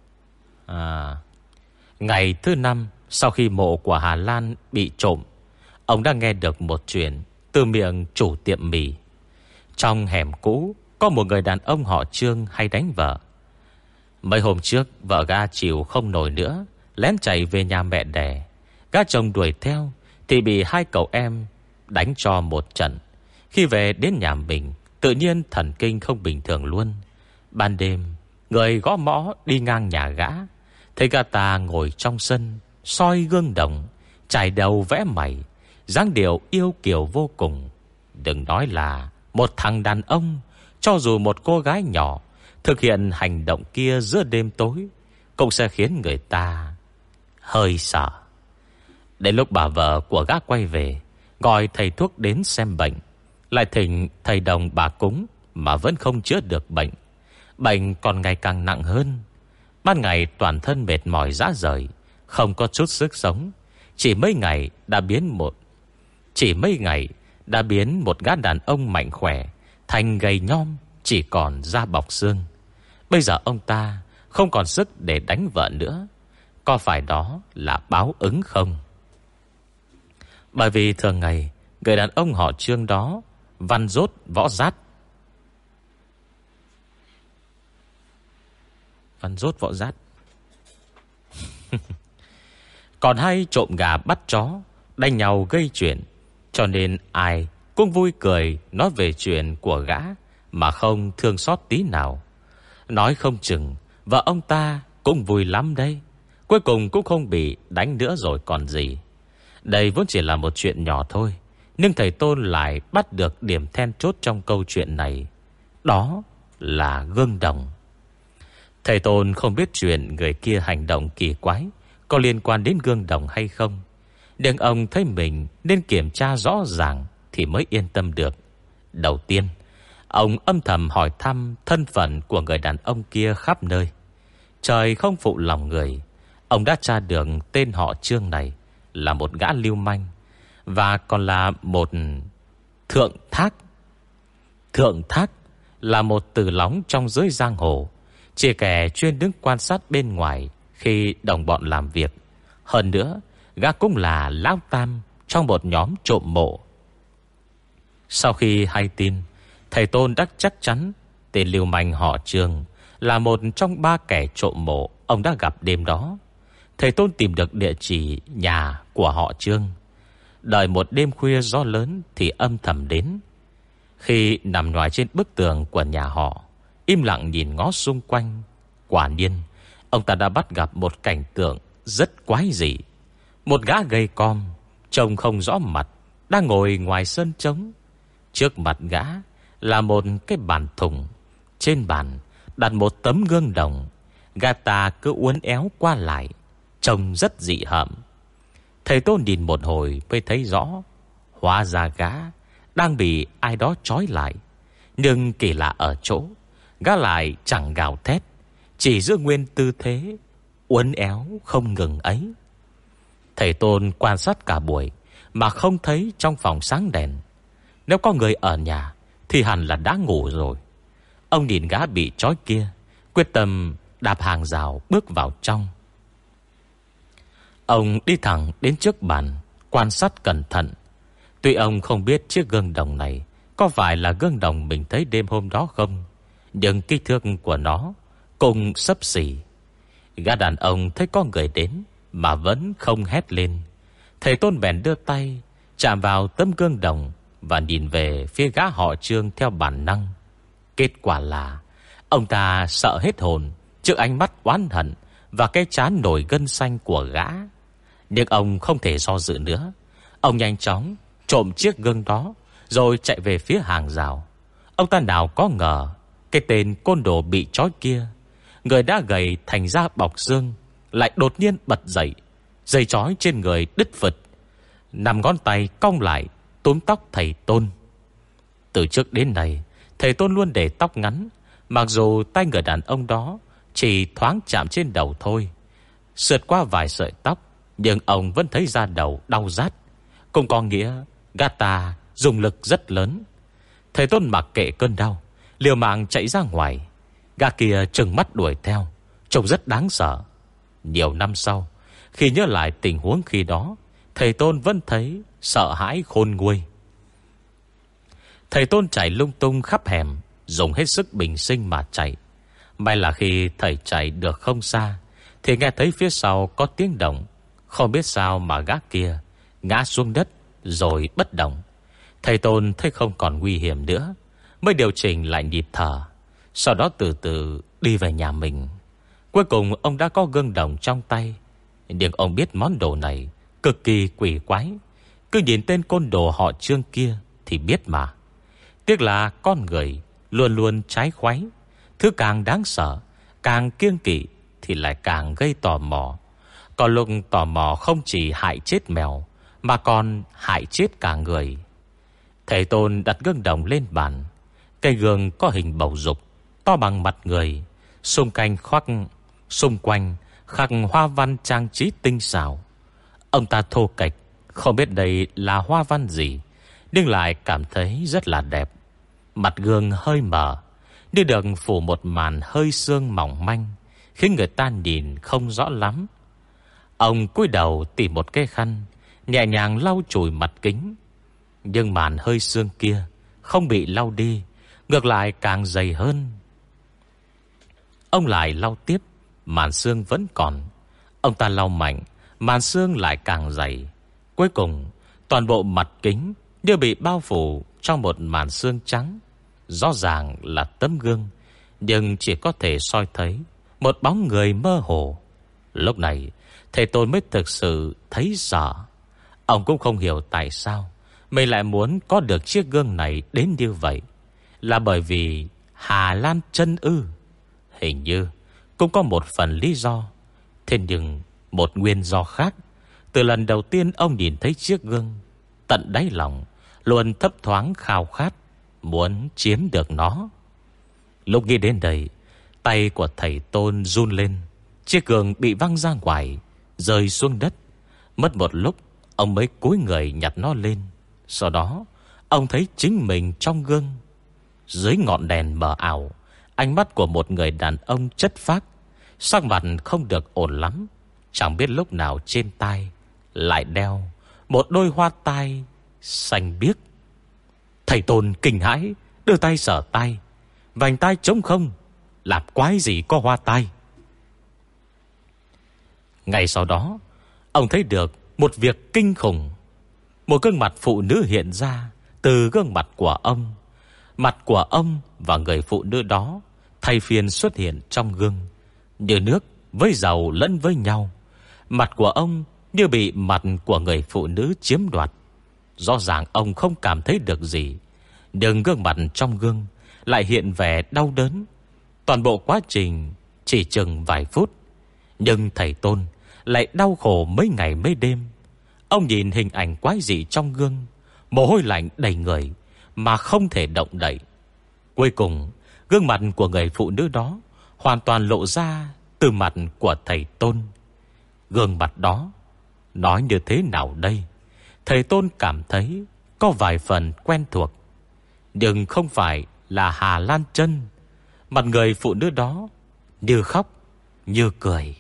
ngày thứ 5 sau khi mộ của Hà Lan bị trộm, ông đã nghe được một chuyện từ miệng chủ tiệm mì. Trong hẻm cũ có một người đàn ông họ Trương hay đánh vợ. Mấy hôm trước vợ gã chịu không nổi nữa, lén chạy về nhà mẹ đẻ. Gã chồng đuổi theo thì bị hai cậu em đánh cho một trận. Khi về đến nhà mình, tự nhiên thần kinh không bình thường luôn. Ban đêm, người gõ mõ đi ngang nhà gã, thấy gã ta ngồi trong sân soi gương đồng, chải đầu vẽ mày, dáng điệu yêu kiều vô cùng. Đừng nói là một thằng đàn ông, cho dù một cô gái nhỏ thực hiện hành động kia giữa đêm tối cũng sẽ khiến người ta hơi sợ. Đến lúc bà vợ của gã quay về, gọi thầy thuốc đến xem bệnh, lại thỉnh thầy đồng bà cúng mà vẫn không chữa được bệnh. Bệnh còn ngày càng nặng hơn. Ban ngày toàn thân mệt mỏi rã rời, không có chút sức sống. Chỉ mấy ngày đã biến một gã đàn ông mạnh khỏe thành gầy nhom, chỉ còn da bọc xương. Bây giờ ông ta không còn sức để đánh vợ nữa. Có phải đó là báo ứng không? Bởi vì thường ngày người đàn ông họ Trương đó văn dốt võ rát. Còn hay trộm gà bắt chó, đánh nhau gây chuyện, cho nên ai cũng vui cười nói về chuyện của gã mà không thương xót tí nào. Nói không chừng vợ ông ta cũng vui lắm đấy. Cuối cùng cũng không bị đánh nữa rồi còn gì. Đây vốn chỉ là một chuyện nhỏ thôi, nhưng thầy Tôn lại bắt được điểm then chốt trong câu chuyện này. Đó là gương đồng. Thầy Tôn không biết chuyện người kia hành động kỳ quái có liên quan đến gương đồng hay không, nhưng ông thấy mình nên kiểm tra rõ ràng thì mới yên tâm được. Đầu tiên, ông âm thầm hỏi thăm thân phận của người đàn ông kia khắp nơi. Trời không phụ lòng người, ông đã tra được tên họ Trương này là một gã lưu manh, và còn là một thượng thác. Thượng thác là một từ lóng trong giới giang hồ, chỉ kẻ chuyên đứng quan sát bên ngoài khi đồng bọn làm việc. Hơn nữa, gã cũng là lão tam trong một nhóm trộm mộ. Sau khi hay tin, thầy Tôn đã chắc chắn tên lưu manh họ Trương là một trong 3 kẻ trộm mộ ông đã gặp đêm đó. Thầy Tôn tìm được địa chỉ nhà của họ Trương. Đợi một đêm khuya gió lớn thì âm thầm đến. Khi nằm ngoài trên bức tường của nhà họ, im lặng nhìn ngó xung quanh, quả nhiên ông ta đã bắt gặp một cảnh tượng rất quái dị. Một gã gầy com, trông không rõ mặt, đang ngồi ngoài sân trống. Trước mặt gã là một cái bàn thùng. Trên bàn đặt một tấm gương đồng. Gã ta cứ uốn éo qua lại, trông rất dị hợm. Thầy Tôn nhìn một hồi mới thấy rõ, hóa ra gã đang bị ai đó trói lại. Nhưng kỳ lạ ở chỗ, gã lại chẳng gào thét, chỉ giữ nguyên tư thế uốn éo không ngừng ấy. Thầy Tôn quan sát cả buổi mà không thấy trong phòng sáng đèn. Nếu có người ở nhà thì hẳn là đã ngủ rồi. Ông nhìn gã bị trói kia, quyết tâm đạp hàng rào bước vào trong. Ông đi thẳng đến trước bàn, quan sát cẩn thận. Tuy ông không biết chiếc gương đồng này có phải là gương đồng mình thấy đêm hôm đó không, nhưng kích thước của nó cũng xấp xỉ. Gã đàn ông thấy có người đến mà vẫn không hét lên. Thầy Tôn bèn đưa tay chạm vào tấm gương đồng và nhìn về phía gã họ Trương theo bản năng. Kết quả là ông ta sợ hết hồn trước ánh mắt oán hận và cái trán nổi gân xanh của gã. Nhưng ông không thể do dự nữa. Ông nhanh chóng trộm chiếc gương đó rồi chạy về phía hàng rào. Ông ta nào có ngờ cái tên côn đồ bị trói kia, người đã gầy thành da bọc xương, lại đột nhiên bật dậy. Dây trói trên người đứt phật, 5 ngón tay cong lại túm tóc thầy Tôn. Từ trước đến nay, thầy Tôn luôn để tóc ngắn. Mặc dù tay người đàn ông đó chỉ thoáng chạm trên đầu thôi, sượt qua vài sợi tóc, nhưng ông vẫn thấy da đầu đau rát. Cũng có nghĩa gã ta dùng lực rất lớn. Thầy Tôn mặc kệ cơn đau, liều mạng chạy ra ngoài. Gã kia trừng mắt đuổi theo, trông rất đáng sợ. Nhiều năm sau, khi nhớ lại tình huống khi đó, thầy Tôn vẫn thấy sợ hãi khôn nguôi. Thầy Tôn chạy lung tung khắp hẻm, dùng hết sức bình sinh mà chạy. May là khi thầy chạy được không xa thì nghe thấy phía sau có tiếng động. Không biết sao mà gã kia ngã xuống đất rồi bất động. Thầy Tôn thấy không còn nguy hiểm nữa, mới điều chỉnh lại nhịp thở, sau đó từ từ đi về nhà mình. Cuối cùng ông đã có gương đồng trong tay. Nhưng ông biết món đồ này cực kỳ quỷ quái. Cứ nhìn tên côn đồ họ Trương kia thì biết mà. Tiếc là con người luôn luôn trái khoái. Thứ càng đáng sợ, càng kiêng kỵ thì lại càng gây tò mò. Còn lúc tò mò không chỉ hại chết mèo mà còn hại chết cả người. Thầy Tôn đặt gương đồng lên bàn. Cây gương có hình bầu dục, to bằng mặt người, xung quanh khắc hoa văn trang trí tinh xảo. Ông ta thô kệch, không biết đây là hoa văn gì, nhưng lại cảm thấy rất là đẹp. Mặt gương hơi mở, như được phủ một màn hơi sương mỏng manh, khiến người ta nhìn không rõ lắm. Ông cúi đầu tìm một cái khăn, nhẹ nhàng lau chùi mặt kính. Nhưng màn hơi sương kia không bị lau đi, ngược lại càng dày hơn. Ông lại lau tiếp, màn sương vẫn còn. Ông ta lau mạnh, màn sương lại càng dày. Cuối cùng toàn bộ mặt kính như bị bao phủ trong một màn sương trắng. Rõ ràng là tấm gương, nhưng chỉ có thể soi thấy một bóng người mơ hồ. Lúc này Thầy Tôn mới thực sự thấy sợ. Ông cũng không hiểu tại sao mình lại muốn có được chiếc gương này đến như vậy. Là bởi vì Hà Lan chân ư? Hình như cũng có một phần lý do. Thế nhưng một nguyên do khác. Từ lần đầu tiên ông nhìn thấy chiếc gương, tận đáy lòng luôn thấp thoáng khao khát muốn chiếm được nó. Lúc nghĩ đến đây, tay của thầy Tôn run lên. Chiếc gương bị văng ra ngoài, rơi xuống đất. Mất một lúc, ông mới cúi người nhặt nó lên. Sau đó, ông thấy chính mình trong gương. Dưới ngọn đèn mờ ảo, ánh mắt của một người đàn ông chất phác, sắc mặt không được ổn lắm. Chẳng biết lúc nào trên tai lại đeo một đôi hoa tai xanh biếc. Thầy Tôn kinh hãi, đưa tay sờ tay. Vành tai trống không, làm quái gì có hoa tai. Ngay sau đó, ông thấy được một việc kinh khủng. Một gương mặt phụ nữ hiện ra từ gương mặt của ông. Mặt của ông và người phụ nữ đó thay phiên xuất hiện trong gương, như nước với dầu lẫn với nhau. Mặt của ông như bị mặt của người phụ nữ chiếm đoạt. Rõ ràng ông không cảm thấy được gì, nhưng gương mặt trong gương lại hiện vẻ đau đớn. Toàn bộ quá trình chỉ chừng vài phút, nhưng thầy Tôn lại đau khổ mấy ngày mấy đêm. Ông nhìn hình ảnh quái dị trong gương, mồ hôi lạnh đầy người mà không thể động đậy. Cuối cùng, gương mặt của người phụ nữ đó hoàn toàn lộ ra từ mặt của thầy Tôn. Gương mặt đó nói như thế nào đây? Thầy Tôn cảm thấy có vài phần quen thuộc, nhưng không phải là Hà Lan Chân. Mặt người phụ nữ đó như khóc như cười.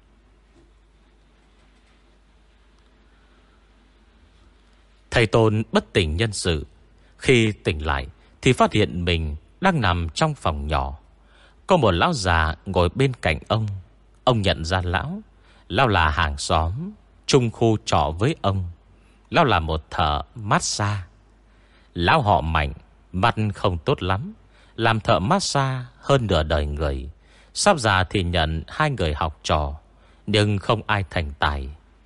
Thầy Tôn bất tỉnh nhân sự. Khi tỉnh lại thì phát hiện mình đang nằm trong phòng nhỏ. Có một lão già ngồi bên cạnh ông. Ông nhận ra lão. Lão là hàng xóm chung khu trọ với ông. Lão là một thợ massage. Lão họ Mạnh, mặt không tốt lắm, làm thợ massage hơn nửa đời người. Sắp già thì nhận 2 người học trò, nhưng không ai thành tài.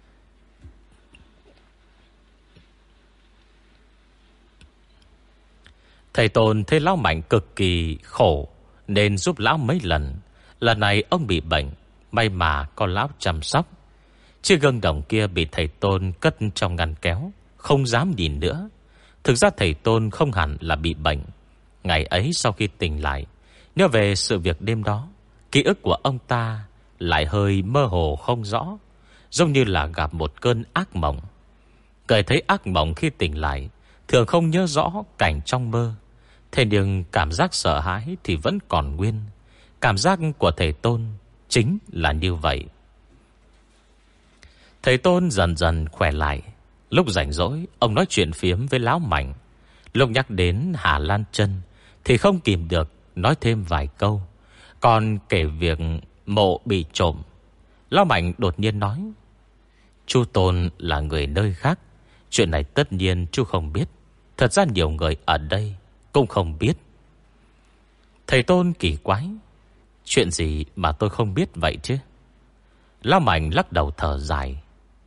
Thầy Tôn thấy lão Mạnh cực kỳ khổ nên giúp lão mấy lần. Lần này ông bị bệnh, may mà có lão chăm sóc. Chiếc gương đồng kia bị thầy Tôn cất trong ngăn kéo, không dám nhìn nữa. Thực ra thầy Tôn không hẳn là bị bệnh. Ngày ấy sau khi tỉnh lại, nhớ về sự việc đêm đó, ký ức của ông ta lại hơi mơ hồ không rõ, giống như là gặp một cơn ác mộng. Người thấy ác mộng khi tỉnh lại thường không nhớ rõ cảnh trong mơ. Thế nhưng cảm giác sợ hãi thì vẫn còn nguyên. Cảm giác của thầy Tôn chính là như vậy. Thầy Tôn dần dần khỏe lại. Lúc rảnh rỗi, ông nói chuyện phiếm với lão Mạnh. Lúc nhắc đến Hà Lan Chân thì không kìm được nói thêm vài câu. Còn kể việc mộ bị trộm, lão Mạnh đột nhiên nói: "Chú Tôn là người nơi khác, chuyện này tất nhiên chú không biết. Thật ra nhiều người ở đây cũng không biết." Thầy Tôn kỳ quái: "Chuyện gì mà tôi không biết vậy chứ?" Lão Mạnh lắc đầu thở dài: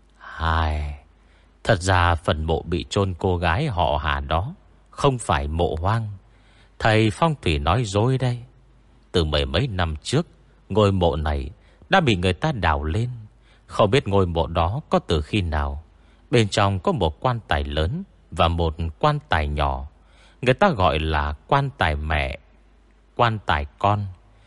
Thật ra phần mộ bị chôn cô gái họ Hà đó không phải mộ hoang. Thầy phong thủy nói dối đây. Từ mười mấy năm trước, ngôi mộ này đã bị người ta đào lên. Không biết ngôi mộ đó có từ khi nào. Bên trong có một quan tài lớn và một quan tài nhỏ. Người ta gọi là quan tài mẹ, quan tài con.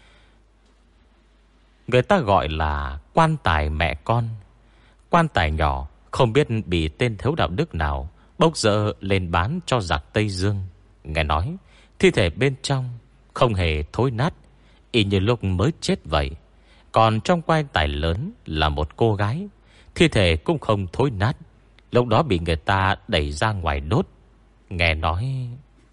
Người ta gọi là quan tài mẹ con. Quan tài nhỏ không biết bị tên thiếu đạo đức nào bốc dỡ lên bán cho giặc Tây Dương. Nghe nói thi thể bên trong không hề thối nát, y như lúc mới chết vậy. Còn trong quan tài lớn là một cô gái, thi thể cũng không thối nát, lúc đó bị người ta đẩy ra ngoài đốt. Nghe nói...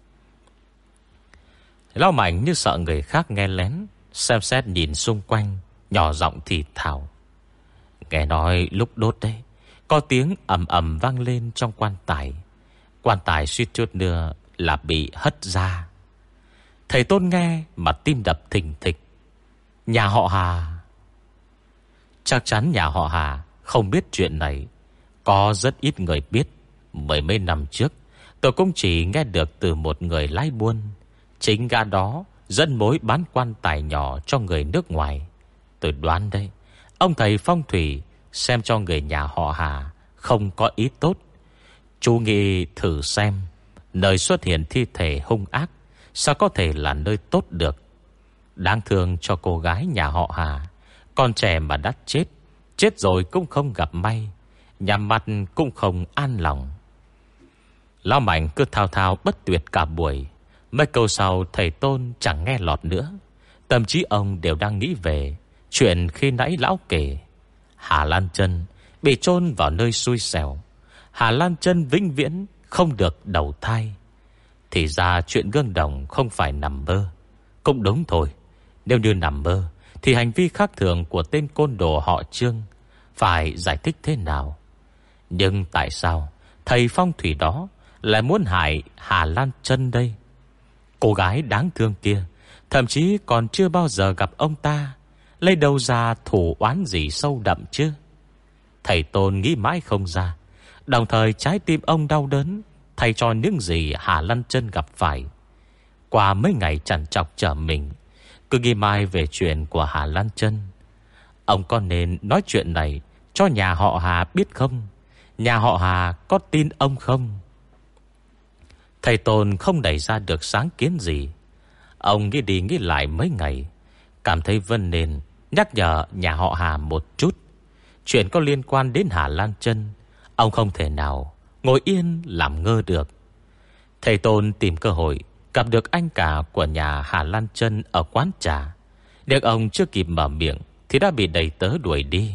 Lão Mạnh như sợ người khác nghe lén, xem xét nhìn xung quanh, nhỏ giọng thì thào: "Nghe nói lúc đốt đấy, có tiếng ầm ầm vang lên trong quan tài. Quan tài suýt chút nữa là bị hất ra." Thầy Tôn nghe mà tim đập thình thịch. Nhà họ Hà. Chắc chắn nhà họ Hà không biết chuyện này. Có rất ít người biết. Mười mấy năm trước, tôi cũng chỉ nghe được từ một người lái buôn. Chính gã đó dẫn mối bán quan tài nhỏ cho người nước ngoài. Tôi đoán đây, ông thầy phong thủy xem cho người nhà họ Hà không có ý tốt. Chú nghĩ thử xem, nơi xuất hiện thi thể hung ác sao có thể là nơi tốt được. Đáng thương cho cô gái nhà họ Hà, con trẻ mà đã chết, chết rồi cũng không gặp may, nhà mặt cũng không an lòng. Lão Mạnh cứ thao thao bất tuyệt cả buổi. Mấy câu sau thầy Tôn chẳng nghe lọt nữa. Tâm trí ông đều đang nghĩ về chuyện khi nãy lão kể. Hà Lan Chân bị chôn vào nơi xui xẻo. Hà Lan Chân vĩnh viễn không được đầu thai. Thì ra chuyện gương đồng không phải nằm mơ. Cũng đúng thôi. Nếu như nằm mơ thì hành vi khác thường của tên côn đồ họ Trương phải giải thích thế nào? Nhưng tại sao thầy phong thủy đó lại muốn hại Hà Lan Chân đây? Cô gái đáng thương kia thậm chí còn chưa bao giờ gặp ông ta, lấy đâu ra thủ oán gì sâu đậm chứ? Thầy Tôn nghĩ mãi không ra. Đồng thời trái tim ông đau đớn thay cho những gì Hà Lan Chân gặp phải. Qua mấy ngày trằn trọc trở mình, cứ nghĩ mãi về chuyện của Hà Lan Chân. Ông có nên nói chuyện này cho nhà họ Hà biết không? Nhà họ Hà có tin ông không? Thầy Tôn không đẩy ra được sáng kiến gì. Ông nghĩ đi nghĩ lại mấy ngày, cảm thấy Vân nên nhắc nhở nhà họ Hà một chút. Chuyện có liên quan đến Hà Lan Chân, ông không thể nào ngồi yên làm ngơ được. Thầy Tôn tìm cơ hội gặp được anh cả của nhà Hà Lan Chân ở quán trà. Nhưng ông chưa kịp mở miệng thì đã bị đầy tớ đuổi đi.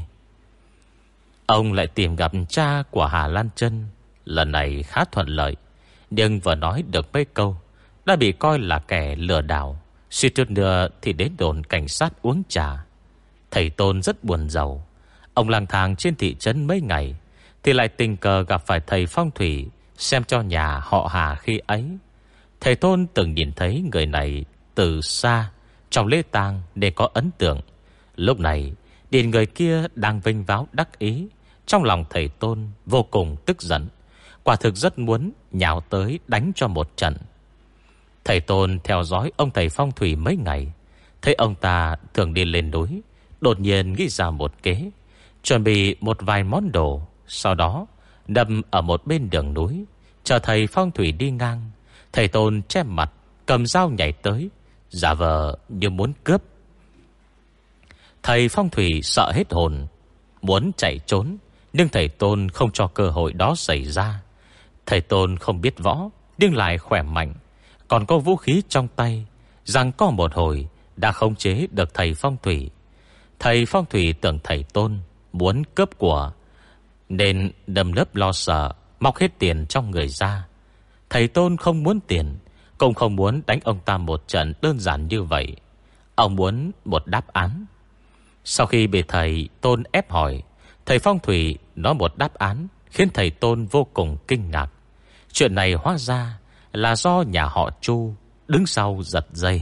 Ông lại tìm gặp cha của Hà Lan Chân. Lần này khá thuận lợi, nhưng vừa nói được mấy câu đã bị coi là kẻ lừa đảo. Suy chút nữa thì đến đồn cảnh sát uống trà. Thầy Tôn rất buồn rầu. Ông lang thang trên thị trấn mấy ngày thì lại tình cờ gặp phải thầy phong thủy xem cho nhà họ Hà khi ấy. Thầy Tôn từng nhìn thấy người này từ xa trong lễ tang để có ấn tượng. Lúc này điền người kia đang vênh váo đắc ý. Trong lòng thầy Tôn vô cùng tức giận, quả thực rất muốn nhào tới đánh cho một trận. Thầy Tôn theo dõi ông thầy phong thủy mấy ngày, thấy ông ta thường đi lên núi, đột nhiên nghĩ ra một kế, chuẩn bị một vài món đồ, sau đó đâm ở một bên đường núi, chờ thầy phong thủy đi ngang. Thầy Tôn che mặt, cầm dao nhảy tới, giả vờ như muốn cướp. Thầy phong thủy sợ hết hồn, muốn chạy trốn, nhưng thầy Tôn không cho cơ hội đó xảy ra. Thầy Tôn không biết võ, nhưng lại khỏe mạnh, còn có vũ khí trong tay, rằng có một hồi đã khống chế được thầy phong thủy. Thầy phong thủy tưởng thầy Tôn muốn cướp của, nên đâm nấp lo sợ, móc hết tiền trong người ra. Thầy Tôn không muốn tiền, cũng không muốn đánh ông ta một trận đơn giản như vậy. Ông muốn một đáp án. Sau khi bị thầy Tôn ép hỏi, thầy phong thủy nói một đáp án khiến thầy Tôn vô cùng kinh ngạc. Chuyện này hóa ra là do nhà họ Chu đứng sau giật dây.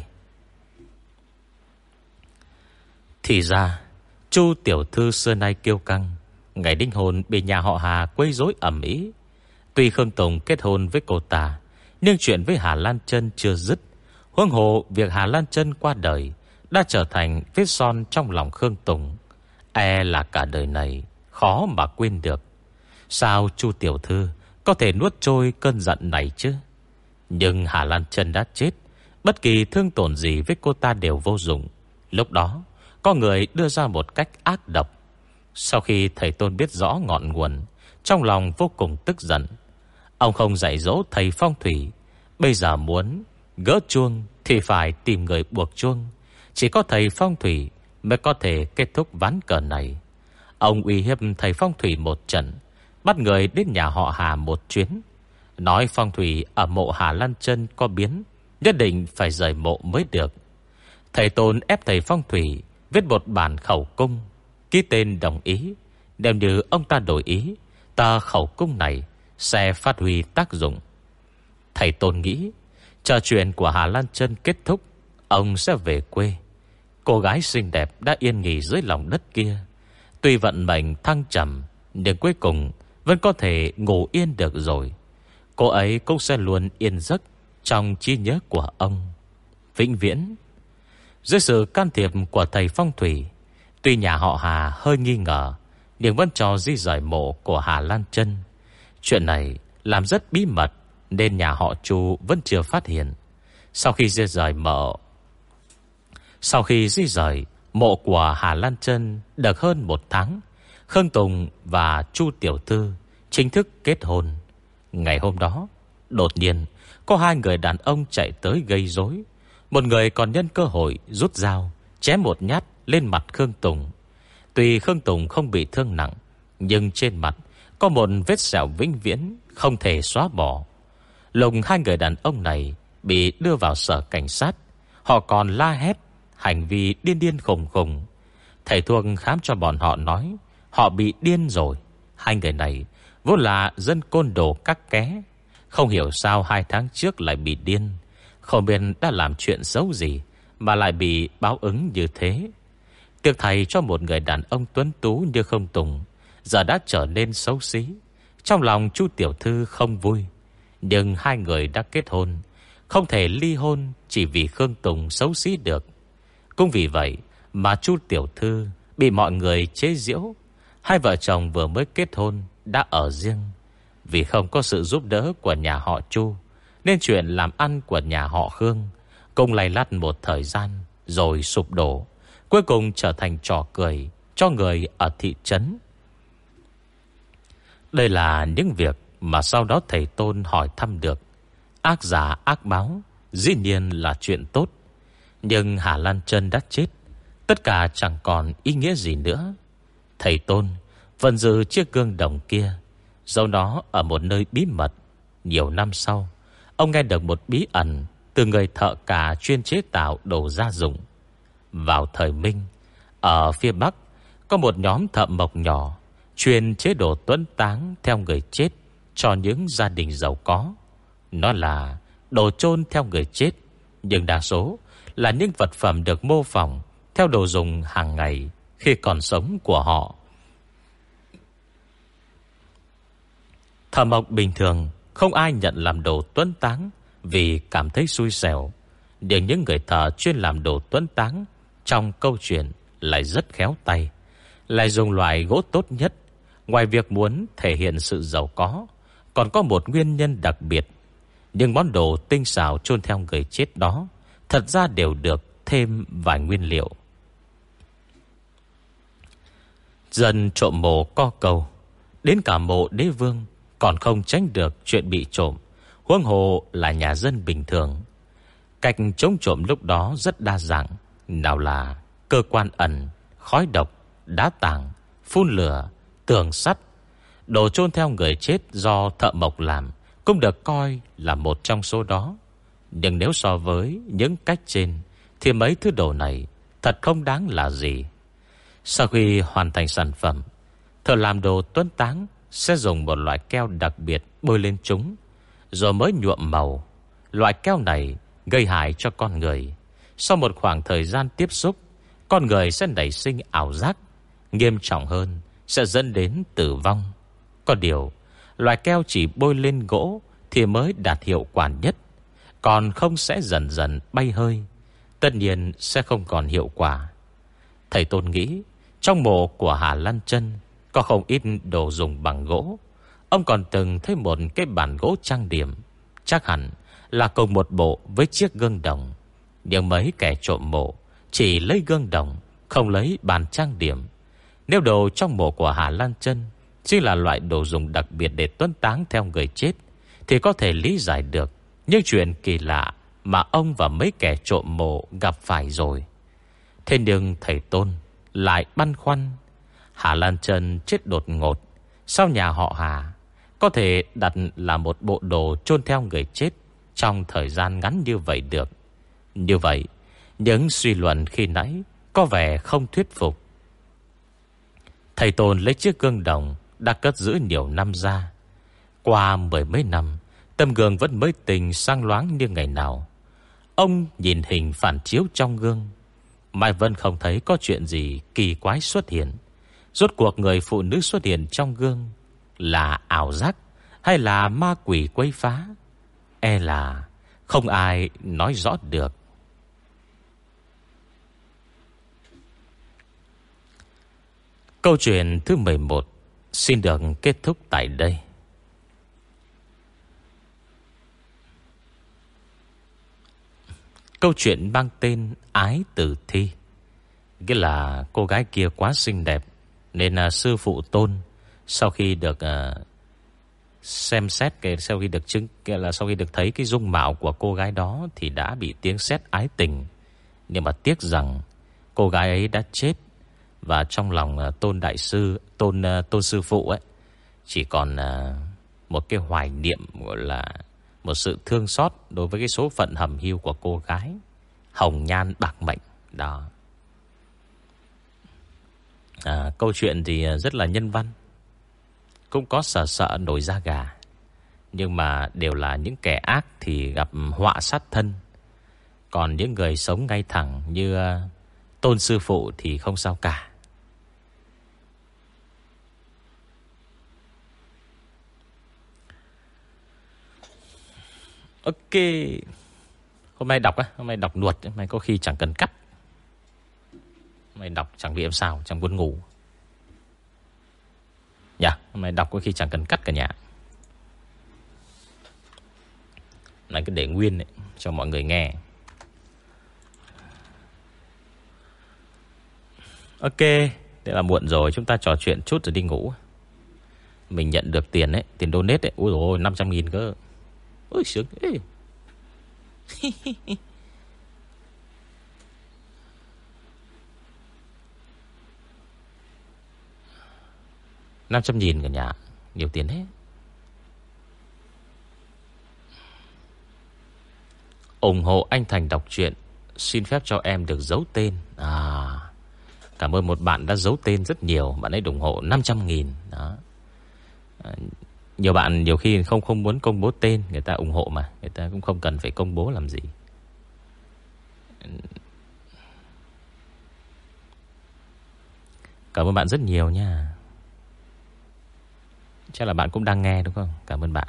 Thì ra Chu tiểu thư xưa nay kiêu căng, ngày đính hôn bị nhà họ Hà quấy rối ầm ĩ. Tuy Khương Tùng kết hôn với cô ta, nhưng chuyện với Hà Lan Chân chưa dứt. Huống hồ việc Hà Lan Chân qua đời đã trở thành vết son trong lòng Khương Tùng, e là cả đời này khó mà quên được. Sao Chu tiểu thư có thể nuốt trôi cơn giận này chứ? Nhưng Hà Lan Chân đã chết, bất kỳ thương tổn gì với cô ta đều vô dụng. Lúc đó có người đưa ra một cách ác độc. Sau khi thầy Tôn biết rõ ngọn nguồn, trong lòng vô cùng tức giận. Ông không dạy dỗ thầy phong thủy, bây giờ muốn gỡ chuông thì phải tìm người buộc chuông. Chỉ có thầy phong thủy mới có thể kết thúc ván cờ này. Ông uy hiếp thầy phong thủy một trận, bắt người đến nhà họ Hà một chuyến, nói phong thủy ở mộ Hà Lan Chân có biến, nhất định phải rời mộ mới được. Thầy Tôn ép thầy phong thủy viết một bản khẩu cung, ký tên đồng ý. Nếu như ông ta đổi ý, tờ khẩu cung này sẽ phát huy tác dụng. Thầy Tôn nghĩ chờ chuyện của Hà Lan Chân kết thúc, ông sẽ về quê. Cô gái xinh đẹp đã yên nghỉ dưới lòng đất kia, Tuy vận mệnh thăng trầm, nhưng cuối cùng vẫn có thể ngủ yên được rồi. Cô ấy cũng sẽ luôn yên giấc trong trí nhớ của ông vĩnh viễn. Dưới sự can thiệp của thầy phong thủy, tuy nhà họ Hà hơi nghi ngờ, nhưng vẫn cho di rời mộ của Hà Lan Chân. Chuyện này làm rất bí mật, nên nhà họ Chu vẫn chưa phát hiện. Sau khi di rời mộ của Hà Lan Chân được hơn 1 tháng, Khương Tùng và Chu tiểu thư chính thức kết hôn. Ngày hôm đó, đột nhiên có 2 người đàn ông chạy tới gây rối. Một người còn nhân cơ hội rút dao chém một nhát lên mặt Khương Tùng. Tuy Khương Tùng không bị thương nặng, nhưng trên mặt có một vết sẹo vĩnh viễn không thể xóa bỏ. Lúc 2 người đàn ông này bị đưa vào sở cảnh sát, họ còn la hét hành vi điên điên khùng khùng. Thầy thuốc khám cho bọn họ nói họ bị điên rồi. 2 người này vốn là dân côn đồ các ké, không hiểu sao 2 tháng trước lại bị điên. Không biết đã làm chuyện xấu gì mà lại bị báo ứng như thế. Tiếc thầy cho một người đàn ông tuấn tú như Khương Tùng giờ đã trở nên xấu xí. Trong lòng Chu tiểu thư không vui, nhưng 2 người đã kết hôn, không thể ly hôn chỉ vì Khương Tùng xấu xí được. Cũng vì vậy mà Chu tiểu thư bị mọi người chế giễu. 2 vợ chồng vừa mới kết hôn đã ở riêng. Vì không có sự giúp đỡ của nhà họ Chu, nên chuyện làm ăn của nhà họ Khương cũng lay lắt một thời gian rồi sụp đổ, cuối cùng trở thành trò cười cho người ở thị trấn. Đây là những việc mà sau đó thầy Tôn hỏi thăm được. Ác giả ác báo dĩ nhiên là chuyện tốt, nhưng Hà Lan Chân đã chết, tất cả chẳng còn ý nghĩa gì nữa. Thầy Tôn vẫn giữ chiếc gương đồng kia, giấu nó ở một nơi bí mật. Nhiều năm sau, ông nghe được một bí ẩn từ người thợ cà chuyên chế tạo đồ gia dụng. Vào thời Minh, ở phía Bắc có một nhóm thợ mộc nhỏ chuyên chế đồ tuấn táng theo người chết cho những gia đình giàu có. Nó là đồ chôn theo người chết, nhưng đa số là những vật phẩm được mô phỏng theo đồ dùng hàng ngày khi còn sống của họ. Thợ mộc bình thường không ai nhận làm đồ tuấn táng vì cảm thấy xui xẻo, nhưng những người thợ chuyên làm đồ tuấn táng trong câu chuyện lại rất khéo tay, lại dùng loại gỗ tốt nhất. Ngoài việc muốn thể hiện sự giàu có, còn có một nguyên nhân đặc biệt. Nhưng món đồ tinh xảo chôn theo người chết đó thật ra đều được thêm vài nguyên liệu. Dân trộm mộ co cầu, đến cả mộ đế vương còn không tránh được chuyện bị trộm, huống hồ là nhà dân bình thường. Cách chống trộm lúc đó rất đa dạng, nào là cơ quan ẩn, khói độc, đá tảng, phun lửa, tường sắt. Đồ chôn theo người chết do thợ mộc làm cũng được coi là một trong số đó. Nhưng nếu so với những cách trên thì mấy thứ đồ này thật không đáng là gì. Sau khi hoàn thành sản phẩm, thợ làm đồ tuấn táng sẽ dùng một loại keo đặc biệt bôi lên chúng, rồi mới nhuộm màu. Loại keo này gây hại cho con người. Sau một khoảng thời gian tiếp xúc, con người sẽ nảy sinh ảo giác, nghiêm trọng hơn sẽ dẫn đến tử vong. Có điều, loại keo chỉ bôi lên gỗ thì mới đạt hiệu quả nhất, còn không sẽ dần dần bay hơi, tất nhiên sẽ không còn hiệu quả. Thầy Tôn nghĩ trong mộ của Hà Lan Chân có không ít đồ dùng bằng gỗ. Ông còn từng thấy một cái bàn gỗ trang điểm, chắc hẳn là cùng một bộ với chiếc gương đồng. Nhưng mấy kẻ trộm mộ chỉ lấy gương đồng, không lấy bàn trang điểm. Nếu đồ trong mộ của Hà Lan Chân chính là loại đồ dùng đặc biệt để tuấn táng theo người chết, thì có thể lý giải được những chuyện kỳ lạ mà ông và mấy kẻ trộm mộ gặp phải rồi. Thế nhưng thầy Tôn lại băn khoăn, Hà Lan Chân chết đột ngột, sao nhà họ Hà có thể đặt là một bộ đồ chôn theo người chết trong thời gian ngắn như vậy được? Như vậy, những suy luận khi nãy có vẻ không thuyết phục. Thầy Tôn lấy chiếc gương đồng đã cất giữ nhiều năm ra. Qua 10 mấy năm, tấm gương vẫn mới tình sang loáng như ngày nào. Ông nhìn hình phản chiếu trong gương, mãi vẫn không thấy có chuyện gì kỳ quái xuất hiện. Rốt cuộc người phụ nữ xuất hiện trong gương là ảo giác hay là ma quỷ quấy phá, e là không ai nói rõ được. Câu chuyện thứ 11 xin được kết thúc tại đây. Câu chuyện mang tên Ái Tử Thi. Nghĩa là cô gái kia quá xinh đẹp, nên sư phụ Tôn sau khi được xem xét, sau khi được sau khi được thấy cái dung mạo của cô gái đó thì đã bị tiếng sét ái tình. Nhưng mà tiếc rằng cô gái ấy đã chết, và trong lòng Tôn đại sư, Tôn sư phụ ấy chỉ còn một cái hoài niệm, gọi là một sự thương xót đối với cái số phận hầm hiu của cô gái hồng nhan bạc mệnh đó. Câu chuyện thì rất là nhân văn, cũng có sợ nổi da gà, nhưng mà đều là những kẻ ác thì gặp họa sát thân, còn những người sống ngay thẳng như Tôn sư phụ thì không sao cả. Ok, hôm nay đọc nuột, hôm nay có khi chẳng cần cắt. Hôm nay đọc chẳng bị em sao, chẳng buồn ngủ. Hôm nay đọc có khi chẳng cần cắt cả nhà. Này cứ để nguyên đấy, cho mọi người nghe. Ok, thế là muộn rồi, chúng ta trò chuyện chút rồi đi ngủ. Mình nhận được tiền đấy, tiền donate đấy. Ui dồi ôi, 500.000 cơ. Ôi sướng. 500.000 cả nhà, nhiều tiền đấy. Ủng hộ anh Thành đọc truyện, xin phép cho em được giấu tên. Cảm ơn một bạn đã giấu tên rất nhiều. Bạn ấy ủng hộ 500.000 đó. Nhiều bạn nhiều khi không muốn công bố tên, người ta ủng hộ mà, người ta cũng không cần phải công bố làm gì. Cảm ơn bạn rất nhiều nha. Chắc là bạn cũng đang nghe đúng không? Cảm ơn bạn.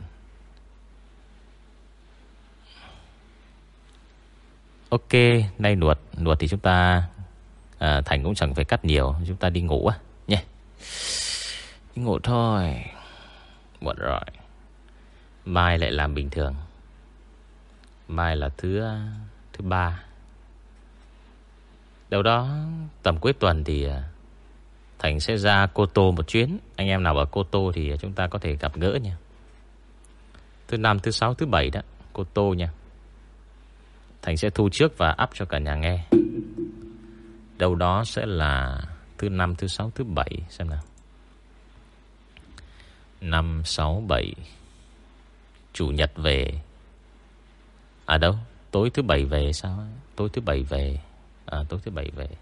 Ok, nay nuột thì chúng ta Thành cũng chẳng phải cắt nhiều, chúng ta đi ngủ nhé. Đi ngủ thôi, muộn rồi. Mai lại làm bình thường. Mai là thứ 3. Đâu đó tầm cuối tuần thì Thành sẽ ra Cô Tô một chuyến. Anh em nào ở Cô Tô thì chúng ta có thể gặp gỡ nha. Thứ 5, thứ 6, thứ 7 đó, Cô Tô nha. Thành sẽ thu trước và up cho cả nhà nghe. Đâu đó sẽ là thứ 5, thứ 6, thứ 7. Xem nào. 5, 6, 7. Chủ nhật về. Đâu? Tối thứ 7 về sao? Tối thứ 7 về. Tối thứ 7 về.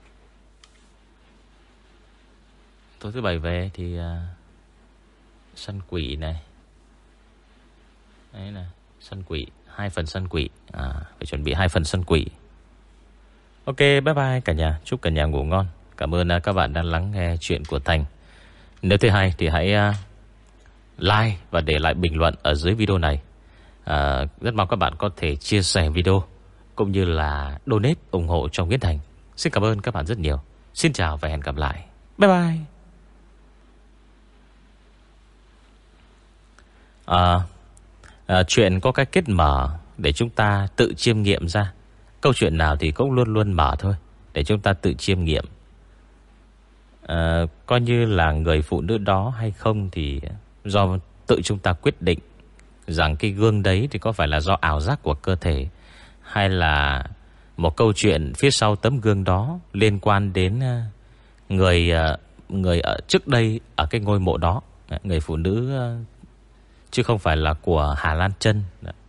Tối thứ 7 về thì săn quỷ này. Đấy này, săn quỷ, 2 phần săn quỷ. Phải chuẩn bị 2 phần săn quỷ. Ok, bye bye cả nhà. Chúc cả nhà ngủ ngon. Cảm ơn các bạn đã lắng nghe chuyện của Thành. Nếu thấy hay thì hãy like và để lại bình luận ở dưới video này. Rất mong các bạn có thể chia sẻ video cũng như là donate ủng hộ cho Nguyễn Thành. Xin cảm ơn các bạn rất nhiều. Xin chào và hẹn gặp lại. Bye bye. Chuyện có cái kết mở để chúng ta tự chiêm nghiệm ra. Câu chuyện nào thì cũng luôn luôn mở thôi, để chúng ta tự chiêm nghiệm. Coi như là người phụ nữ đó hay không thì do tự chúng ta quyết định rằng cái gương đấy thì có phải là do ảo giác của cơ thể, hay là một câu chuyện phía sau tấm gương đó liên quan đến người ở trước đây ở cái ngôi mộ đó, người phụ nữ, chứ không phải là của Hà Lan Chân.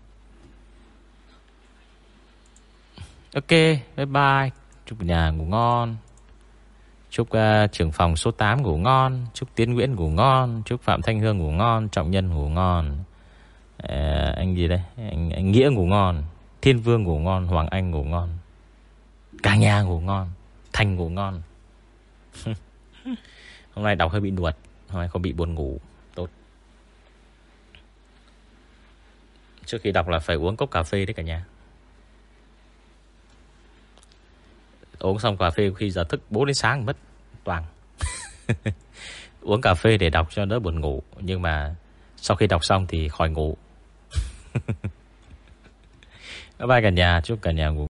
Ok, bye bye. Chúc nhà ngủ ngon. Chúc trưởng phòng số 8 ngủ ngon. Chúc Tiến Nguyễn ngủ ngon. Chúc Phạm Thanh Hương ngủ ngon. Trọng Nhân ngủ ngon. Anh gì đây? Anh Nghĩa ngủ ngon. Thiên Vương ngủ ngon. Hoàng Anh ngủ ngon. Cả nhà ngủ ngon. Thành ngủ ngon. Hôm nay đọc hơi bị nuột, hôm nay không bị buồn ngủ. Tốt. Trước khi đọc là phải uống cốc cà phê đấy cả nhà. Uống xong cà phê khi giờ thức 4 đến sáng mất toàn. Uống cà phê để đọc cho đỡ buồn ngủ, nhưng mà sau khi đọc xong thì khỏi ngủ. Bye bye cả nhà, chúc cả nhà ngủ